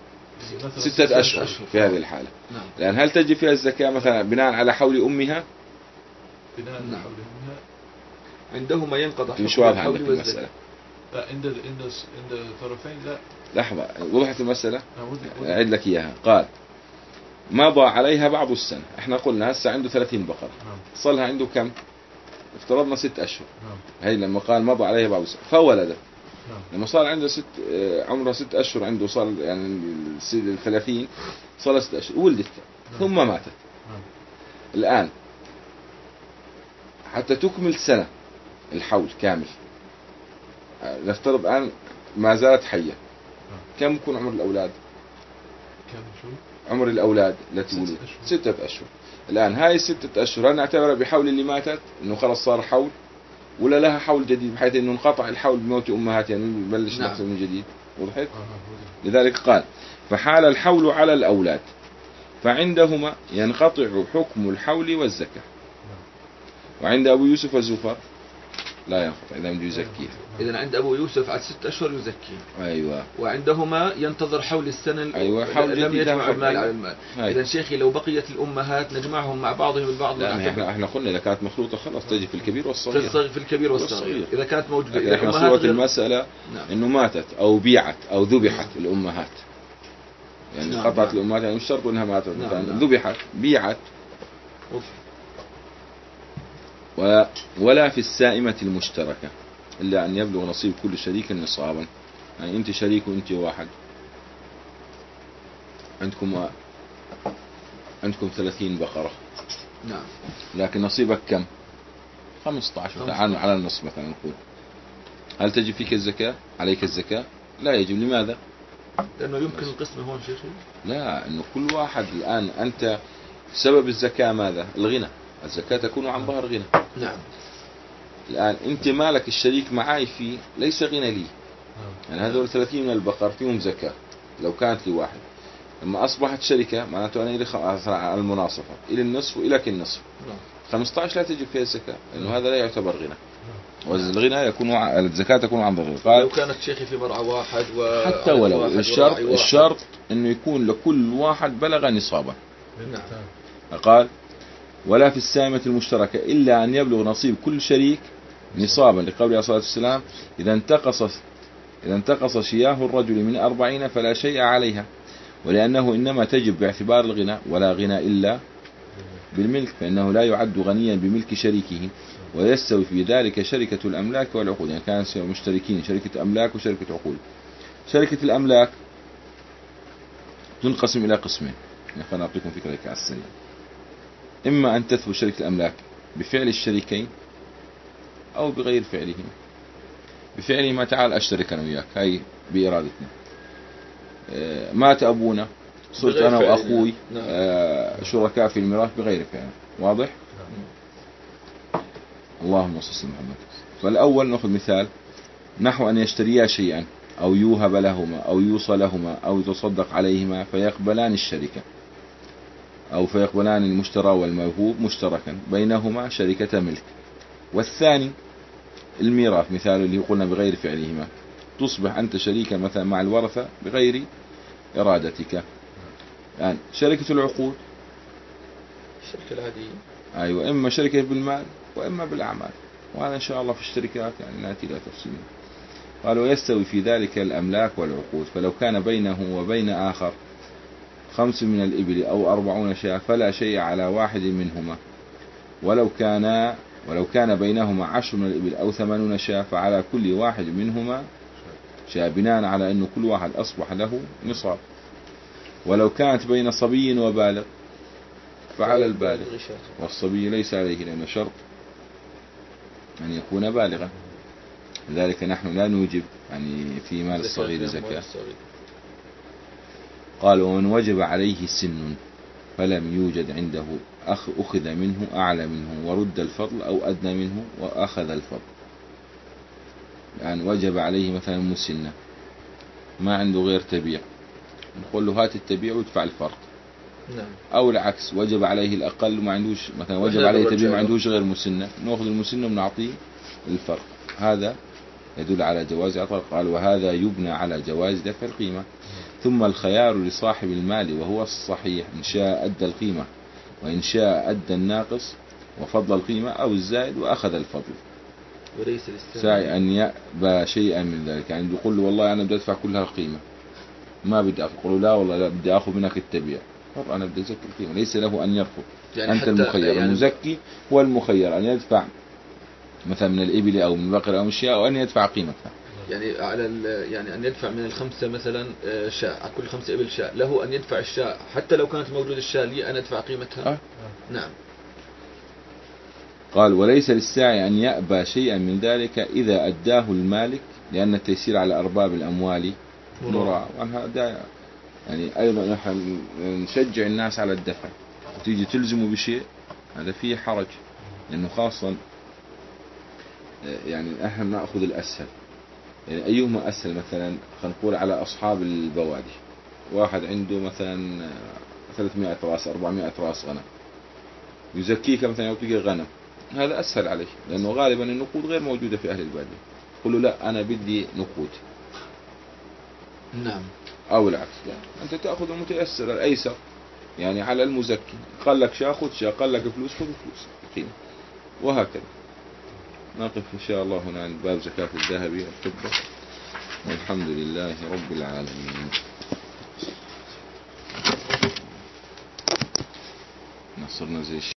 ستة أشهر في هذه الحالة. نعم. الآن هل تجي فيها الزكاة مثلا بناء على حول أمها؟ بناء على نعم. حول أمها. عندهما ينقضى حكم مش واضح الحول عندك والزكاة. المسألة. لا، عند عند عند طرفين لا. لحظة، وضحت المسألة؟ نعم. ودي ودي. أعيد لك إياها. قال: مضى عليها بعض السنة، احنا قلنا هسه عنده ثلاثين بقرة، نعم. صلها عنده كم؟ افترضنا ست أشهر. نعم. هي لما قال مضى عليها بعض السنة فولدت، نعم. لما صار عنده ست آه، عمره ست أشهر، عنده صار يعني الثلاثين صار ست أشهر ولدت. نعم. ثم ماتت. نعم. الآن حتى تكمل سنة الحول كامل، آه، نفترض الآن ما زالت حية، كم يكون عمر الأولاد؟ كم شو؟ عمر الأولاد التي ستة ولدت أشهر. ستة أشهر. الآن هاي الستة أشهر هل نعتبرها بحول اللي ماتت إنه خلص صار حول، ولا لها حول جديد بحيث إنه انقطع الحول بموت أمهاتها يعني نبلش نعم. نحسب من جديد؟ وضحت؟ آه. ودي. لذلك قال: فحال الحول على الأولاد فعندهما ينقطع حكم الحول والزكاة. وعند أبو يوسف والزفر لا ينقطع إذا بده يزكيها. إذا عند أبو يوسف على ست أشهر يزكي. أيوة. وعندهما ينتظر حول السنة. أيوة، حول لم جديد يجمع حول. المال على المال. هاي. إذا شيخي لو بقيت الأمهات نجمعهم مع بعضهم البعض. لا، ما احنا احنا قلنا إذا كانت مخلوطة خلاص تجي في الكبير في والصغير. الصغير في الكبير والصغير. والصغير. إذا كانت موجودة. لكن إذا احنا أمهات صورة غير. المسألة نعم. إنه ماتت أو بيعت أو ذبحت الأمهات، يعني نعم. قطعت نعم. الأمهات، يعني مش شرط إنها ماتت، نعم. مثلا نعم. ذبحت بيعت. أوف. و- ولا في السائمة المشتركة إلا أن يبلغ نصيب كل شريك نصابا. يعني أنت شريك وأنت واحد، عندكم عندكم ثلاثين بقرة، نعم. لكن نصيبك كم؟ خمسة عشر تعال على النصف مثلا نقول، هل تجب فيك الزكاة؟ عليك الزكاة؟ لا يجب. لماذا؟ لأنه يمكن القسمة هون شيخي. لا، أنه كل واحد الآن أنت سبب الزكاة ماذا؟ الغنى. الزكاة تكون عن ظهر غنى. نعم. الآن أنت مالك الشريك معاي فيه ليس غنى لي، يعني هذول ثلاثين من البقر فيهم زكاة لو كانت لي واحد. لما أصبحت شركة معناته أنا إلي خ- على المناصفة إلى النصف وإلك النصف. نعم. خمسة عشر لا تجب فيها الزكاة لأنه هذا لا يعتبر غنى، والغنى يكون ع- الزكاة تكون عن ظهر. لو قال كانت شيخي في مرعى واحد و حتى ولو واحد الشرط وراعي واحد. الشرط إنه يكون لكل واحد بلغ نصابه. نعم. قال ولا في السائمة المشتركة إلا أن يبلغ نصيب كل شريك نصابا، لقوله عليه الصلاة والسلام إذا انتقص إذا انتقص شياه الرجل من أربعين فلا شيء عليها، ولأنه إنما تجب باعتبار الغنى، ولا غنى إلا بالملك، فإنه لا يعد غنيا بملك شريكه، ويستوي في ذلك شركة الأملاك والعقود. يعني كانوا مشتركين شركة أملاك وشركة عقود. شركة الأملاك تنقسم إلى قسمين، خلينا أعطيكم فكرة على السريع. إما أن تثبت شركة الأملاك بفعل الشريكين أو بغير فعلهم. بفعلهما تعال أشترك أنا وياك، هاي بإرادتنا. مات أبونا، صرت أنا وأخوي شركاء في الميراث بغير فعل. واضح؟ اللهم صل على محمد. فالأول نأخذ مثال نحو أن يشتريا شيئا أو يوهب لهما أو يوصى لهما أو يتصدق عليهما فيقبلان الشركة، أو فيقبلان المشترى والموهوب مشتركا بينهما شركة ملك. والثاني الميراث مثال اللي قلنا بغير فعلهما، تصبح أنت شريكا مثلا مع الورثة بغير إرادتك. يعني شركة العقود الشركة العادية، أيوة، إما شركة بالمال وإما بالأعمال، وهذا إن شاء الله في الشركات يعني نأتي إلى تفصيله. قالوا يستوي في ذلك الأملاك والعقود، فلو كان بينه وبين آخر خمس من الإبل أو أربعون شاة فلا شيء على واحد منهما، ولو كان ولو كان بينهما عشر من الإبل أو ثمانون شاة فعلى كل واحد منهما شاة، بناء على أنه كل واحد أصبح له نصاب. ولو كانت بين صبي وبالغ فعلى البالغ، والصبي ليس عليه لأن شرط أن يكون بالغا. لذلك نحن لا نوجب يعني في مال الصغير زكاة. قال ومن وجب عليه سن فلم يوجد عنده أخ أخذ منه أعلى منه ورد الفضل أو أدنى منه وأخذ الفضل. يعني وجب عليه مثلا مسنة ما عنده غير تبيع، نقول له هات التبيع وادفع الفرق. نعم. أو العكس وجب عليه الأقل وما عندوش مثلا وجب عليه تبيع ما عندوش غير مسنة، نأخذ المسنة ونعطيه الفرق. هذا يدل على جواز عطاء. قال وهذا يبنى على جواز دفع القيمة. ثم الخيار لصاحب المال وهو الصحيح، إن شاء أدى القيمة وإن شاء أدى الناقص وفضل القيمة أو الزائد وأخذ الفضل. وليس ساعي أن يأبى شيئا من ذلك، يعني يقول له والله أنا بدي أدفع كلها القيمة ما بدي أخذ، يقول له لا والله لا بدي أخذ منك التبيع، أنا بدي أزكي القيمة. ليس له أن يرفض. يعني أنت المخير يعني المزكي هو المخير أن يدفع مثلا من الإبل أو من البقر أو من الشياء أو أن يدفع قيمتها. يعني على يعني أن يدفع من الخمسة مثلا شاء، على كل خمسة إبل شاء، له أن يدفع الشاء حتى لو كانت موجودة الشاء لي أنا أدفع قيمتها. أه؟ نعم. قال وليس للساعي أن يأبى شيئا من ذلك إذا أداه المالك، لأن التيسير على أرباب الأموال مراعى. وهذا يعني أيضا نحن نشجع الناس على الدفع، وتيجي تلزمه بشيء هذا فيه حرج، لأنه خاصة يعني احنا نأخذ الأسهل. يعني أيهما أسهل مثلا خلينا نقول على أصحاب البوادي، واحد عنده مثلا ثلاثمائة راس أربعمائة راس غنم، يزكيك مثلا يعطيك غنم، هذا أسهل عليه لأنه غالبا النقود غير موجودة في أهل البادية. قل له لا أنا بدي نقود. نعم. أو العكس، يعني أنت تأخذ المتيسر الأيسر، يعني على المزكي قال لك شا خذ شا، قال لك فلوس خذ فلوس قيمة، وهكذا. نقف إن شاء الله هنا عند باب زكاة الذهب والفضة، والحمد لله رب العالمين. نصرنا زي